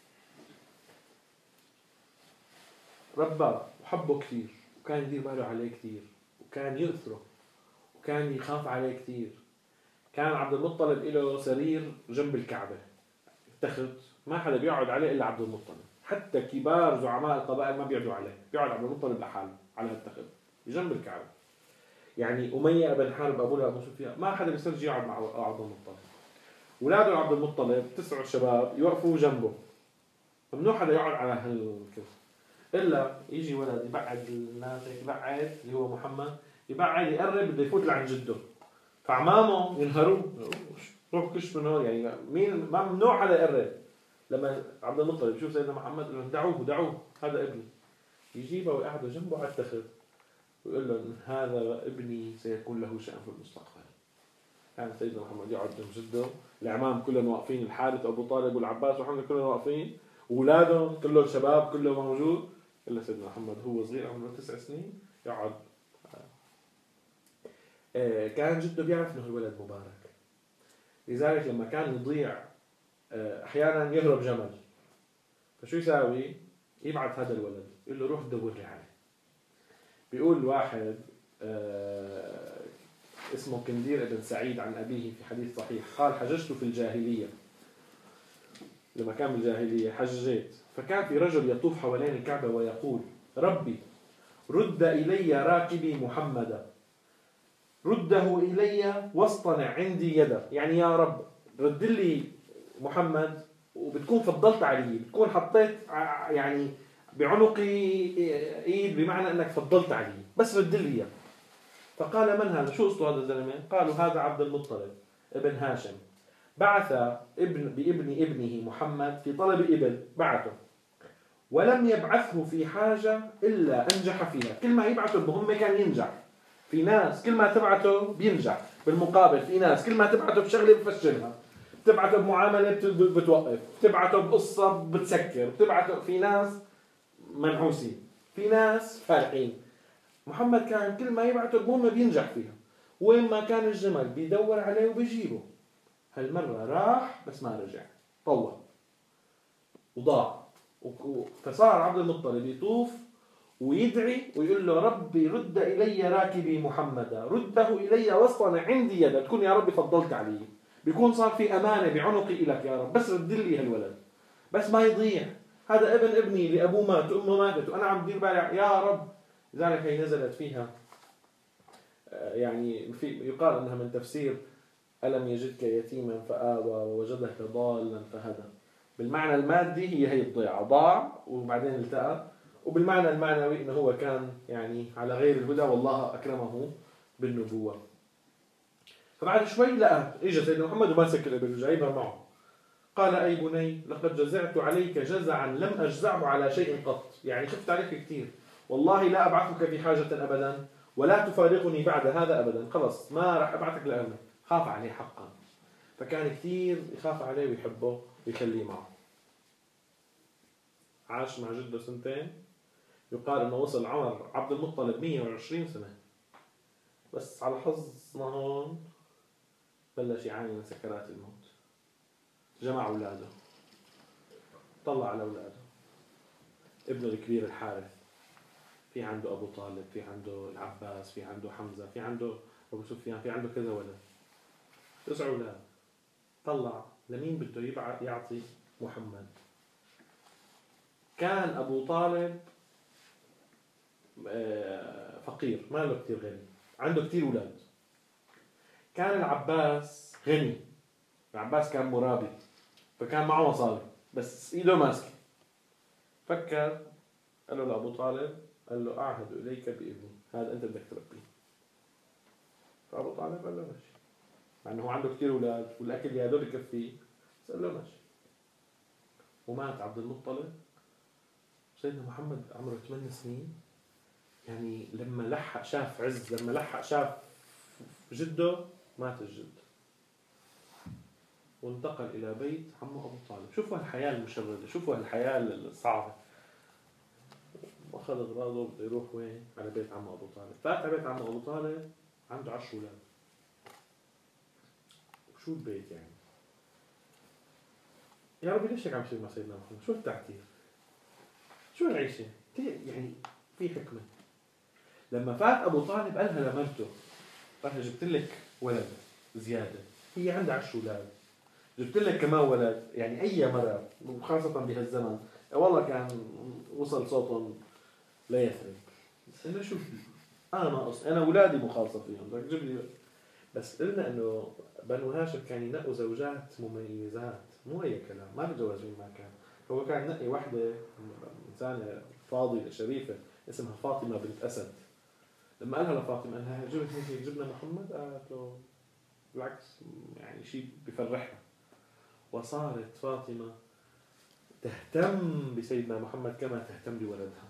[SPEAKER 2] رباه وحبه كثير، وكان يدير باله عليه كثير، وكان يؤثره، وكان يخاف عليه كثير. كان عبد المطلب له سرير جنب الكعبة، تخت ما حدا بيقعد عليه إلا عبد المطلب، حتى كبار زعماء القبائل ما بيقعدوا عليه، بيقعد عبد المطلب لحاله على التخت بجنب الكعبة. يعني أمية بن حارب أبوه أبو سفيان ما حدا بيسترجي يقعد مع عبد المطلب. أولاده عبد المطلب تسعة شباب يوقفوا جنبه، ممنوع حدا يقعد على هالكرسي إلا يجي ولد يبعد الناس، يبعد اللي هو محمد، يبعد يقرب بده يفوت لعند جده، فعمامه ينهروه روح كش من هون. يعني مين ما ممنوع حدا يقرب. لما عبد المطلب يشوف سيدنا محمد يقول لهم دعوه دعوه هذا ابني، يجيبه ويقعده جنبه على التخت ويقول لهم هذا ابني سيكون له شأن في المستقبل. كان يعني سيدنا محمد يقعد جنب جده، العمام كلهم واقفين، الحارث وابو طالب والعباس وحمزه كلهم واقفين، واولادهم كلهم شباب كلهم موجود، الا سيدنا محمد هو صغير عمره تسع سنين يقعد. كان جده بيعرف انه الولد مبارك، لذلك لما كان يضيع احيانا يهرب جمل، فشو يساوي؟ يبعث هذا الولد يقول له روح دور لي عليه. بيقول واحد اسمه كندير ابن سعيد عن أبيه في حديث صحيح قال حججت في الجاهلية، لما كان بالجاهلية حججت، فكان في رجل يطوف حوالين الكعبة ويقول ربي رد إلي راكبي محمدا، رده إلي واصطنع عندي يدا. يعني يا رب رد لي محمد وبتكون فضلت علي، بتكون حطيت يعني بعنقي ايد بمعنى انك فضلت علي، بس رد لي اياه. فقال من هذا؟ شو قصته هذا الزلمه؟ قالوا هذا عبد المطلب ابن هاشم، بعث ابن بابن ابنه محمد في طلب ابن، بعثه ولم يبعثه في حاجه الا انجح فيها. كل ما يبعثه بمهمه كان ينجح. في ناس كل ما تبعته بينجح، بالمقابل في ناس كل ما تبعته بشغله بفشلها، بتبعته بمعامله بتوقف، بتبعته بقصه بتسكر، بتبعته في ناس منحوسين، في ناس فالحين. محمد كان كل ما يبعته بمهمة بينجح فيها، وين ما كان الجمل بيدور عليه وبيجيبه. هالمرة راح بس ما رجع، طوى وضاع. فصار عبد المطلب يطوف ويدعي ويقول له ربي رد إلي راكبي محمدا، رده إلي واصطنع عندي يدا، تكون يا ربي فضلت علي، بيكون صار في أمانة بعونقي إلك يا رب، بس رد لي هالولد، بس ما يضيع. هذا ابن ابني اللي أبوه مات وأمه ماتت وأنا عم بدير بالي يا رب. لذلك هي نزلت فيها يعني في يقال أنها من تفسير ألم يجدك يتيما فآوى ووجدك ضالا فهدى. بالمعنى المادي هي هي الضيعة، ضاع وبعدين التقى، وبالمعنى المعنوي إنه هو كان يعني على غير الهدى والله أكرمه بالنبوة. بعد شوي لقى اجى سيدنا محمد وماسك الابل وجايبها معه. قال أي بني لقد جزعت عليك جزعا لم أجزعه على شيء قط، يعني خفت عليك كثير، والله لا أبعثك في حاجة أبدا ولا تفارقني بعد هذا أبدا، خلص ما راح أبعثك لأمك. خاف عليه حقا، فكان كثير يخاف عليه ويحبه ويخليه معه. عاش مع جده سنتين، يقال أنه وصل عمر عبد المطلب مئة وعشرين سنة، بس على حظنا هون بلش يعاني من سكرات الموت. جمع أولاده، طلع على أولاده، ابنه الكبير الحارث، في عنده أبو طالب، في عنده العباس، في عنده حمزة، في عنده أبو سفيان، في عنده كذا ولد، تسع أولاد. طلع لمين بده يبعث يعطي؟ محمد. كان أبو طالب فقير، ما له كتير غني، عنده كتير أولاد. كان العباس غني، العباس كان مرابي، فكان معه مصاري بس إيده ماسكة. فكر، قال له لأبو طالب، قال له أعهد إليك بابني، هذا أنت بدك تربيه. فأبو طالب قال له ماشي، مع أنه عنده كتير أولاد والأكل يا دوب يكفيه، بس قال له ماشي. ومات عبد المطلب. سيدنا محمد عمره ثمان سنين، يعني لما لحق شاف عز، لما لحق شاف جده مات الجد، وانتقل إلى بيت عمه أبو طالب. شوفوا الحياة المشردة، شوفوا الحياة الصعبة. وأخذ أغراضه بده يروح وين؟ على بيت عمه أبو طالب. فات على بيت عمه أبو طالب، عنده عشر أولاد. وشو البيت يعني؟ يا ربي ليش هيك عم يصير مع سيدنا محمد؟ شو التعتير؟ شو العيشة؟ يعني في حكمة. لما فات أبو طالب قالها لمرته، قالها جبت لك ولد زيادة، هي عندها عشر أولاد، جبت لك كمان ولد. يعني أي مرة وخاصة بهالزمن والله كان وصل صوتهم لا يثرب. إنه شو أنا ناقص، أنا أولادي مخالصة فيهم، بدك تجيب لي. بس قلنا إنه بنو هاشم كان ينقوا زوجات مميزات، مو أي كلام، ما بتجوز مين ما كان. هو كان ينقي واحدة إنسانة فاضلة شريفة اسمها فاطمة بنت أسد. لما قالها لفاطمة قال لها جبت هيك جبنا محمد، قالت له بالعكس يعني شيء بفرحنا. وصارت فاطمة تهتم بسيدنا محمد كما تهتم بولدها.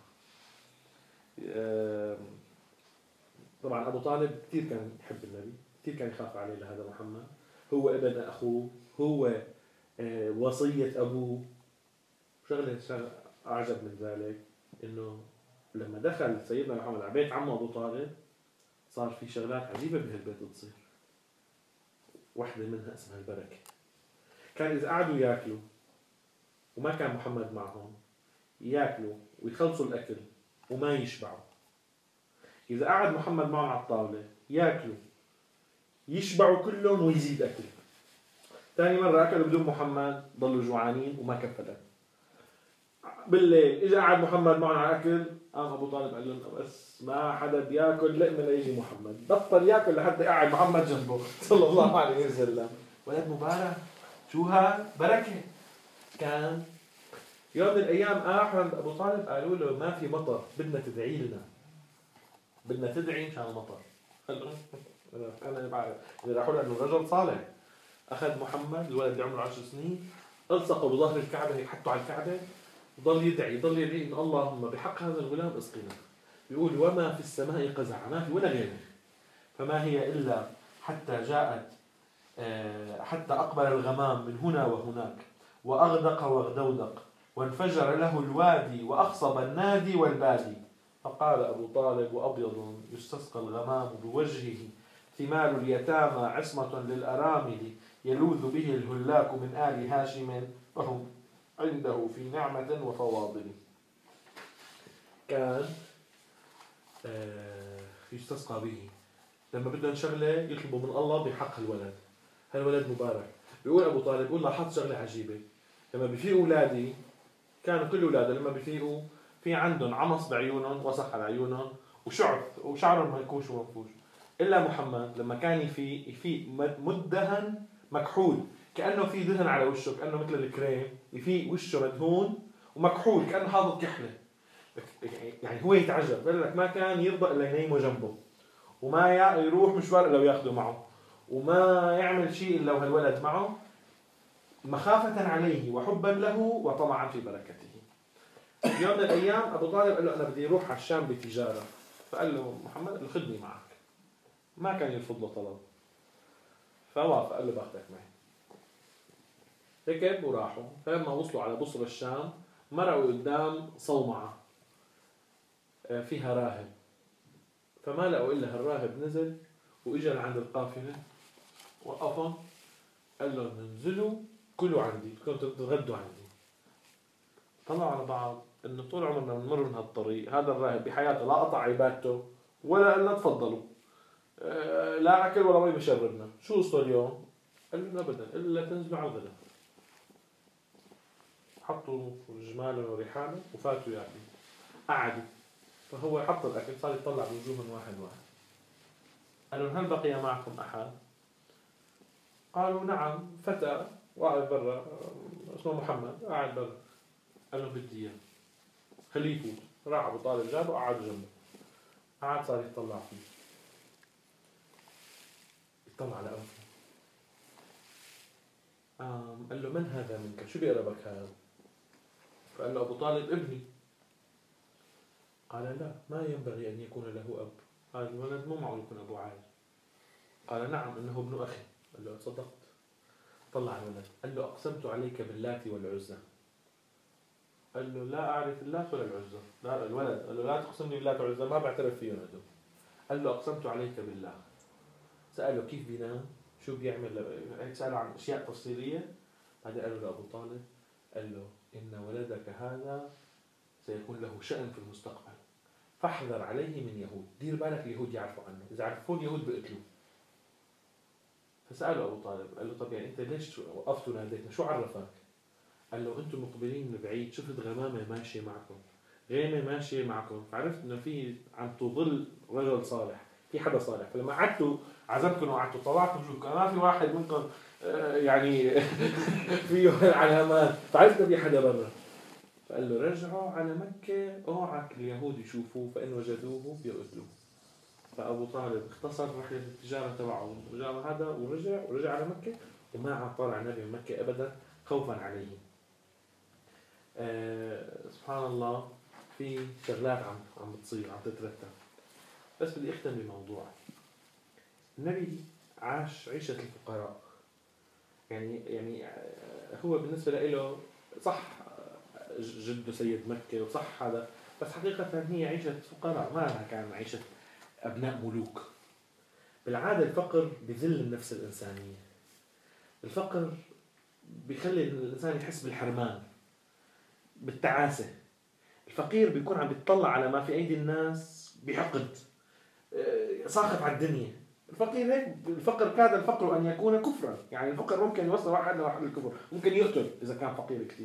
[SPEAKER 2] طبعا أبو طالب كثير كان يحب النبي، كثير كان يخاف عليه لهذا محمد، هو ابن أخوه، هو وصية أبوه. شغلة شغلة أعجب من ذلك إنه لما دخل سيدنا محمد على بيت عمه أبو طالب صار في شغلات عجيبة بهالبيت تصير. واحدة منها اسمها البركة. كان إذا قعدوا ياكلوا وما كان محمد معهم، ياكلوا ويخلصوا الأكل وما يشبعوا. إذا قعد محمد معهم على الطاولة ياكلوا يشبعوا كلهم ويزيد أكل. ثاني مرة أكلوا بدون محمد ضلوا جوعانين وما كفى الأكل. بالليل إجا قعد محمد معهم على الأكل، قام أبو طالب قال لهم بس ما حدا بياكل لقمة ليجي محمد، بطل ياكل لحتى قاعد محمد جنبه صلى الله عليه وسلم. ولد مبارك، شو هاد؟ بركة. كان يوم من الأيام قاعد عند أبو طالب، قالوا له ما في مطر، بدنا تدعي لنا، بدنا تدعي مشان المطر. أنا بعرف اللي راحوا له إنه رجل صالح. أخذ محمد الولد اللي عمره عشر سنين، ألصقه بظهر الكعبة هيك، حطه على الكعبة، ضل يدعي ضل يدعي إنه اللهم بحق هذا الغلام اسقنا. بيقول وما في السماء قزع، ما في ولا غيره، فما هي إلا حتى جاءت حتى أقبل الغمام من هنا وهناك وأغدق واغدودق وانفجر له الوادي وأخصب النادي والبادي. فقال أبو طالب وأبيض يستسقى الغمام بوجهه، ثمال اليتامى عصمة للأرامل، يلوذ به الهلاك من آل هاشم، فهم عنده في نعمة وفواضل. كان يستسقى به لما بدنا شغلة يطلبوا من الله بحق الولد، هالولد مبارك. بيقول أبو طالب بيقول لاحظت شغلة عجيبة، لما بيفيقوا أولادي كانوا كل أولاده لما بيفيقوا في عندهم عمص بعيونهم، وسخ على عيونهم، وشعر وشعرهم منكوش ومنفوش. إلا محمد لما كان يفيق يفيق مدهن مكحول، كأنه في دهن على وشه، كأنه مثل الكريم، يفيق وشه مدهون ومكحول كأنه حاطط كحلة. يعني هو يتعجب، بقول لك ما كان يرضى إلا ينيمه جنبه، وما يروح مشوار إلا وياخده معه، وما يعمل شيء إلا وهالولد معه، مخافة عليه وحبا له وطمعا في بركته. يوم من الأيام أبو طالب قال له أنا بدي أروح على الشام بتجارة، فقال له محمد خذني معك. ما كان يرفض له طلب، فوافق قال له باخذك معي. ركب وراحوا. فلما وصلوا على بصرة الشام مرقوا قدام صومعة فيها راهب، فما لقوا إلا هالراهب نزل وإجا لعند القافلة وقفهم قال لهم انزلوا كلوا عندي، كنتوا تتغدوا عندي. طلعوا على بعض إنه طول عمرنا بنمر من هالطريق، هذا الراهب بحياته لا قطع عبادته ولا قال لنا تفضلوا، لا أكل ولا مي بشربنا، شو وصلوا اليوم؟ قال لنا أبدا إلا تنزلوا على الغداء. حطوا جمالهم ورحالهم وفاتوا يعني قعدوا. فهو حط الأكل صار يطلع بوجوههم واحد واحد. قالوا هل بقي معكم أحد؟ قالوا نعم، فتى واقف برا اسمه محمد قاعد برا. قال له بدي إياه خليه يفوت. راح أبو طالب جابه وقعد جنبه، قعد صار يطلع فيه، يطلع على أنفه. آم قال له من هذا منك؟ شو بيقربك هذا؟ فقال له أبو طالب ابني. قال لا، ما ينبغي أن يكون له أب، هذا الولد مو معقول يكون أبو عائل. قال نعم إنه ابن أخي. قال له صدقت. طلع الولد قال له أقسمت عليك باللات والعزى. قال له لا أعرف اللات ولا العزى. لا الولد قال له لا تقسمني باللات والعزى، ما بعترف فيهم هذول. قال له أقسمت عليك بالله. سأله كيف بينام، شو بيعمل، هيك سأله عن أشياء تفصيلية. بعدين قال له لأبو طالب، قال له إن ولدك هذا سيكون له شأن في المستقبل، فاحذر عليه من يهود، دير بالك اليهود يعرفوا عنه، إذا عرفوا اليهود بيقتلوه. فسأله أبو طالب قال له طب يعني أنت ليش وقفت وناديتنا، شو عرفك؟ قال له أنتم مقبلين من بعيد شفت غمامة ماشية معكم، غيمة ماشية معكم، فعرفت إنه في عم تظل رجل صالح، في حدا صالح. فلما قعدتوا عزمتكم وقعدتوا طلعتوا وجوهكم ما في واحد منكم يعني فيه علامات، فعرفت في حدا برا. فقال له رجعوا على مكة اوعك اليهود يشوفوه، فإن وجدوه بيقتلوه. فأبو طالب اختصر رحلة التجارة تبعه وجاب هذا ورجع ورجع على مكة، وما عاد طالع النبي من مكة أبدا خوفا عليه. أه سبحان الله، في شغلات عم عم بتصير عم تترتب. بس بدي أختم بموضوع النبي عاش عيشة الفقراء. يعني يعني هو بالنسبة له صح جده سيد مكة وصح هذا، بس حقيقة هي عيشة فقراء، ما كان عيشة أبناء ملوك. بالعادة الفقر بذل النفس الإنسانية، الفقر بيخلي الإنسان يحس بالحرمان بالتعاسة. الفقير بيكون عم بيطلع على ما في أيدي الناس بحقد، ساخط على الدنيا. الفقير هيك، الفقر كاد الفقر أن يكون كفرا، يعني الفقر ممكن يوصل واحد لواحد للكفر، ممكن يقتل إذا كان فقير كثير.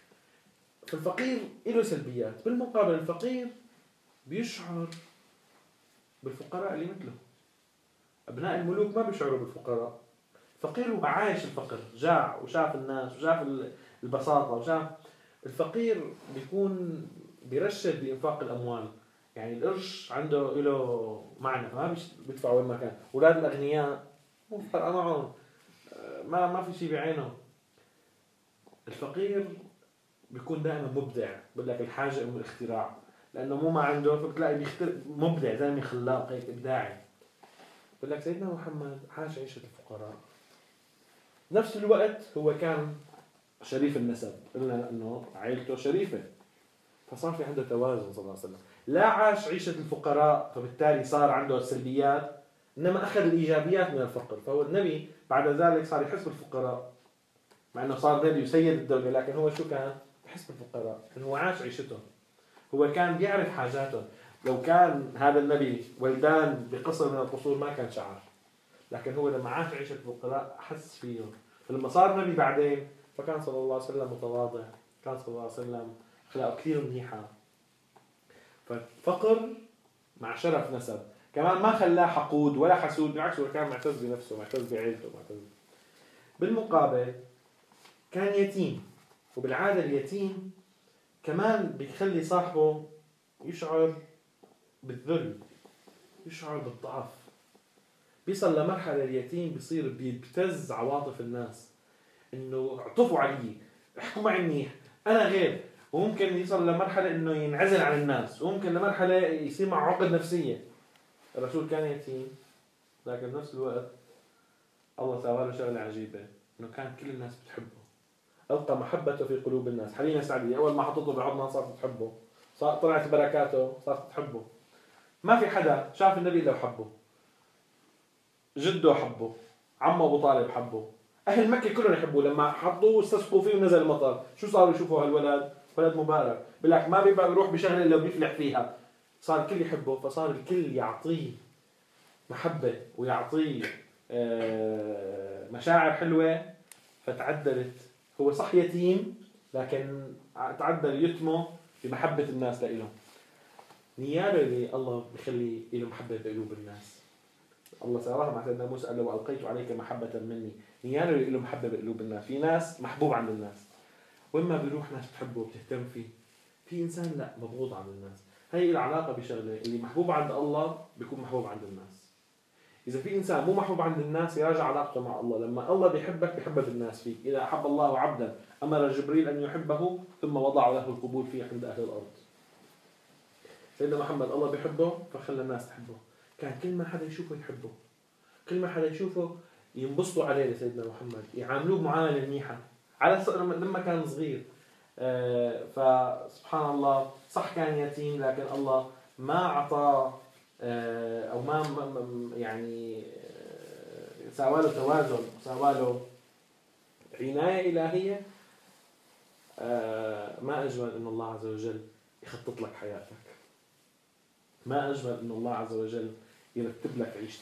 [SPEAKER 2] فالفقير له سلبيات. بالمقابل الفقير بيشعر بالفقراء اللي مثله. أبناء الملوك ما بيشعروا بالفقراء. الفقير هو عايش الفقر، جاع وشاف الناس وشاف البساطة وشاف. الفقير بيكون بيرشد بإنفاق الأموال، يعني القرش عنده له معنى، ما بيدفع وين ما كان. أولاد الأغنياء مو فرق معهم، ما ما في شيء بعينه. الفقير بيكون دائما مبدع، بقول لك الحاجة أم الاختراع، لأنه مو ما عنده، فبتلاقي بيخترع، مبدع زلمة خلاق هيك إبداعي. بقول لك سيدنا محمد عاش عيشة الفقراء، نفس الوقت هو كان شريف النسب، قلنا أنه عائلته شريفة، فصار في عنده توازن صلى الله عليه وسلم. لا عاش عيشة الفقراء فبالتالي صار عنده السلبيات، إنما أخذ الإيجابيات من الفقر. فهو النبي بعد ذلك صار يحس بالفقراء، مع أنه صار نبي وسيد الدولة، لكن هو شو كان؟ يحس بالفقراء، إنه هو عاش عيشتهم، هو كان بيعرف حاجاتهم. لو كان هذا النبي ولدان بقصر من القصور ما كان شعر، لكن هو لما عاش عيشة الفقراء حس فيهم. فلما صار نبي بعدين فكان صلى الله عليه وسلم متواضع، كان صلى الله عليه وسلم أخلاقه كثير منيحة. ففقر مع شرف نسب كمان ما خلاه حقود ولا حسود، بالعكس هو كان معتز بنفسه، معتز بعيلته، معتز. بالمقابل كان يتيم، وبالعادة اليتيم كمان بيخلي صاحبه يشعر بالذل، يشعر بالضعف، بيصل لمرحلة اليتيم بيصير بيبتز عواطف الناس، إنه اعطفوا علي، احكوا معي منيح، أنا غير. وممكن يصل لمرحلة إنه ينعزل عن الناس، وممكن لمرحلة يصير مع عقد نفسية. الرسول كان يتيم، لكن بنفس الوقت الله سوى له شغلة عجيبة، إنه كان كل الناس بتحبه، ألقى محبته في قلوب الناس. حليمة السعدية أول ما حطته بحضنها صارت تحبه، صار طلعت بركاته صارت تحبه. ما في حدا شاف النبي إلا وحبه، جده حبه، عمه أبو طالب حبه، أهل مكة كلهم يحبوه. لما حطوه واستسقوا فيه ونزل المطر، شو صاروا يشوفوا هالولد؟ ولد مبارك، بالعكس ما بيبقى يروح بشغله إلا بيفلح فيها. صار الكل يحبه، فصار الكل يعطيه محبة ويعطيه مشاعر حلوة، فتعدلت. هو صح يتيم، لكن تعدل يتمه بمحبة الناس لإله. نياله اللي الله بيخلي له محبة بقلوب الناس. الله سأراها مع سيدنا موسى قال له وألقيت عليك محبة مني. نياله اللي له محبة بقلوب الناس. في ناس محبوب عند الناس، وإما بيروح ناس بتحبه وبتهتم فيه. في إنسان لا، مبغوض عند الناس. هاي العلاقة بشغلة، اللي محبوب عند الله بيكون محبوب عند الناس. إذا في إنسان مو محبوب عند الناس يراجع علاقته مع الله. لما الله بيحبك بيحبب الناس فيك. إذا أحب الله عبدا أمر جبريل أن يحبه ثم وضع له القبول فيه عند أهل الأرض. سيدنا محمد الله بيحبه فخلى الناس تحبه. كان كل ما حدا يشوفه يحبه، كل ما حدا يشوفه ينبسطوا عليه لسيدنا محمد، يعاملوه معاملة منيحة. على لما كان صغير آه فسبحان الله صح كان يتيم، لكن الله ما عطاه آه أو ما يعني آه ساواله توازن، ساواله عناية إلهية. آه ما أجمل إن الله عز وجل يخطط لك حياتك، ما أجمل إن الله عز وجل يرتب لك عيشتك.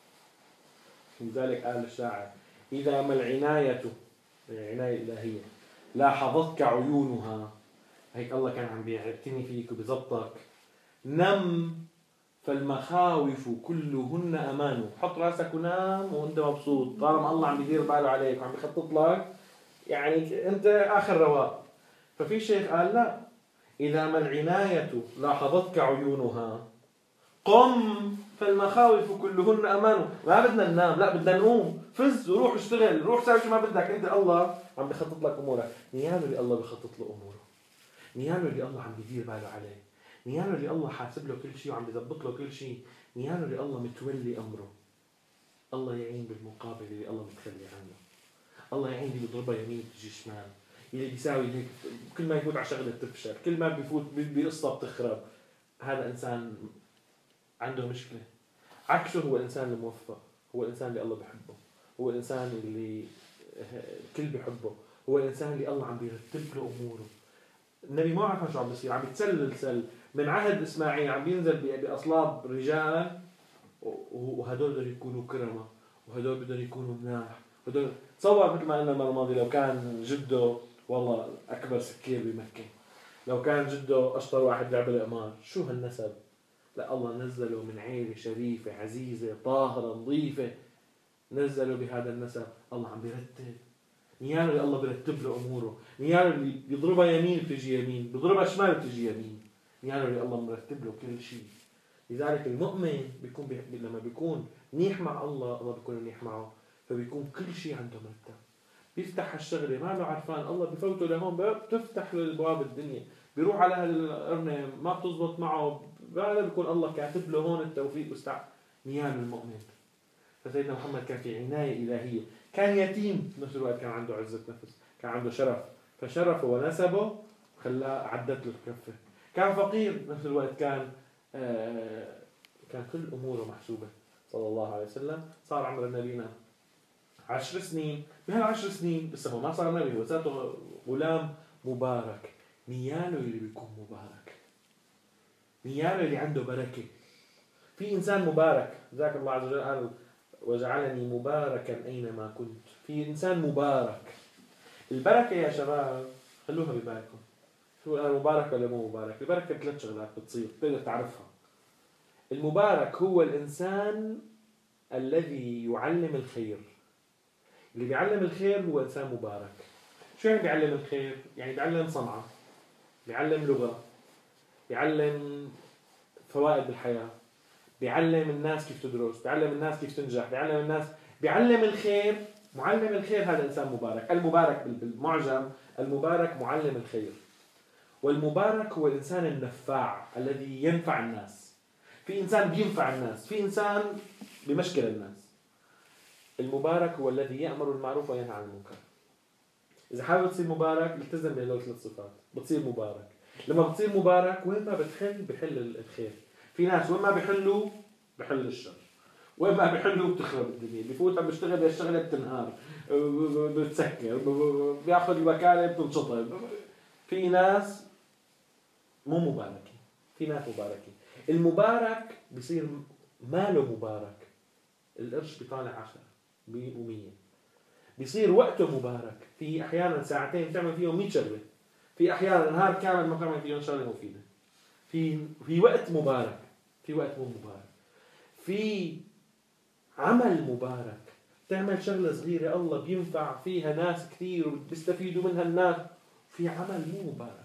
[SPEAKER 2] لذلك قال الشاعر إذا ما العناية، العناية الإلهية، لاحظتك عيونها، هيك الله كان عم بيعتني فيك وبيضبطك. نم فالمخاوف كلهن أمان. حط راسك ونام وانت مبسوط، طالما الله عم بيدير باله عليك وعم بيخطط لك، يعني انت آخر رواق. ففي شيخ قال لا، إذا ما العناية لاحظتك عيونها قم فالمخاوف كلهن أمان. ما بدنا ننام، لا بدنا نقوم، فز وروح اشتغل، روح ساوي شو ما بدك، انت الله عم بيخطط لك امورك. نياله اللي الله بيخطط له اموره، نياله اللي الله عم بيدير باله عليه، نياله اللي الله حاسب له كل شيء وعم بيضبط له كل شيء، نياله اللي الله متولي امره. الله يعين بالمقابل اللي الله متخلي عنه. الله يعين اللي بيضربها يمين تجي شمال، اللي بيساوي هيك كل ما يفوت على شغله تفشل، كل ما بيفوت بقصه بتخرب. هذا انسان عنده مشكلة. عكسه هو الإنسان الموفق، هو الإنسان اللي الله بيحبه، هو الإنسان اللي الكل بيحبه، هو الإنسان اللي الله عم بيرتب له أموره. النبي ما عرف شو عم بيصير، عم بيتسلسل من عهد إسماعيل، عم بينزل بأصلاب رجال، وهدول بدهم يكونوا كرمة، وهدول بدهم يكونوا مناح، وهدول تصور مثل ما قلنا المرة الماضية، لو كان جده والله أكبر سكير بمكة، لو كان جده أشطر واحد لعب القمار، شو هالنسب؟ لا، الله نزله من عيلة شريفة عزيزة طاهرة نظيفة، نزله بهذا النسب. الله عم بيرتب، نياله اللي الله بيرتب له أموره، نياله اللي بيضربها يمين بتجي يمين، بيضربها شمال بتجي يمين، نياله اللي الله مرتب له كل شيء. لذلك المؤمن بيكون بي... لما بيكون منيح مع الله، الله بيكون منيح معه، فبيكون كل شيء عنده مرتب. بيفتح الشغله ما له عرفان، الله بفوته لهون بتفتح له ابواب الدنيا، بيروح على هالقرنه ما بتزبط معه، هذا بيكون الله كاتب له هون التوفيق واستع نيال المؤمن. فسيدنا محمد كان في عنايه الهيه، كان يتيم بنفس الوقت، كان عنده عزه نفس، كان عنده شرف، فشرفه ونسبه خلاه عدت له الكفه. كان فقير بنفس الوقت، كان آه كان كل اموره محسوبه صلى الله عليه وسلم. صار عمر نبينا عشر سنين، بهالعشر سنين لسه ما صار نبي، هو ذاته غلام مبارك. نياله اللي بيكون مبارك، نياله اللي عنده بركة. في إنسان مبارك، ذاك الله عز وجل قال وجعلني مباركا أينما كنت. في إنسان مبارك. البركة يا شباب خلوها ببالكم، شو أنا مبارك ولا مو مبارك؟ البركة ثلاث شغلات بتصير تقدر تعرفها. المبارك هو الإنسان الذي يعلم الخير. اللي بيعلم الخير هو إنسان مبارك. شو يعني بيعلم الخير؟ يعني بيعلم صنعة، بيعلم لغة، بيعلم فوائد الحياة، بيعلم الناس كيف تدرس، بيعلم الناس كيف تنجح، بيعلم الناس، بيعلم الخير. معلم الخير هذا إنسان مبارك. المبارك بالمعجم المبارك معلم الخير. والمبارك هو الإنسان النفاع الذي ينفع الناس. في إنسان بينفع الناس، في إنسان بمشكل الناس. المبارك هو الذي يأمر بالمعروف وينهى عن المنكر. إذا حابب تصير مبارك التزم بهذول ثلاث صفات بتصير مبارك. لما بتصير مبارك وين ما بتحل بحل الخير. في ناس وين ما بيحلوا بحل الشر، وين ما بيحلوا بتخرب الدنيا. بفوت عم بيشتغل الشغله بتنهار، بتسكر، بياخذ الوكاله بتنشطب. في ناس مو مباركين، في ناس مباركين. المبارك بصير ماله مبارك. القرش بيطالع عشرة ومية. بيصير وقته مبارك. في أحيانا ساعتين تعمل فيهم مية شغلة. في أحيانا نهار كامل ما تعمل فيهم شغلة مفيدة. في في وقت مبارك، في وقت مو مبارك. في عمل مبارك، تعمل شغلة صغيرة الله بينفع فيها ناس كثير وبيستفيدوا منها الناس. في عمل مو مبارك.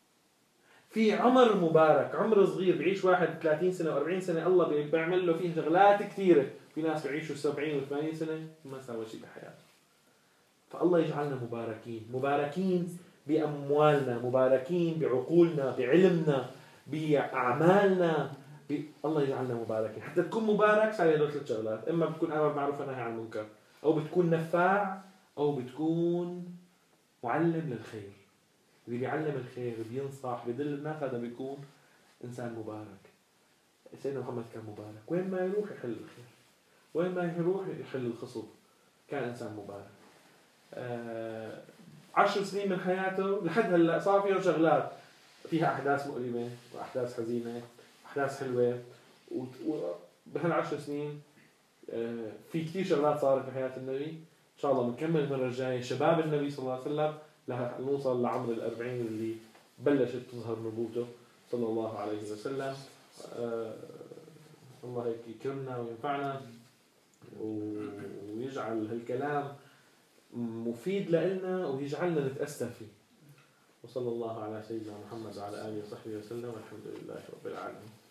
[SPEAKER 2] في عمر مبارك، عمر صغير بعيش واحد ثلاثين سنة وأربعين سنة الله بيعمل له فيه شغلات كثيرة. في ناس بيعيشوا سبعين وثمانين سنة ما سوى شيء بحياته. فالله يجعلنا مباركين، مباركين بأموالنا، مباركين بعقولنا، بعلمنا، بأعمالنا. ب... الله يجعلنا مباركين. حتى تكون مبارك سوي هذول ثلاث شغلات. إما بتكون أمر بالمعروف ونهي عن المنكر، أو بتكون نفاع، أو بتكون معلم للخير. اللي بيعلم الخير بينصح بيدل الناس هذا بيكون إنسان مبارك. سيدنا محمد كان مبارك، وين ما يروح يحل الخير، وين ما يروح يحل الخصوب. كان إنسان مبارك. آه عشر سنين من حياته لحد هلا صار فيه شغلات فيها أحداث مؤلمة وأحداث حزينة وأحداث حلوة. وبهالعشر سنين آه في كثير شغلات صارت في حياة النبي. إن شاء الله بنكمل المرة الجاية شباب النبي صلى الله عليه وسلم لنوصل لعمر الأربعين اللي بلشت تظهر نبوته صلى الله عليه وسلم. آه الله هيك يكرمنا وينفعنا ويجعل هالكلام مفيد لنا ويجعلنا نتأسى فيه. وصلى الله على سيدنا محمد وعلى آله وصحبه وسلم والحمد لله رب العالمين.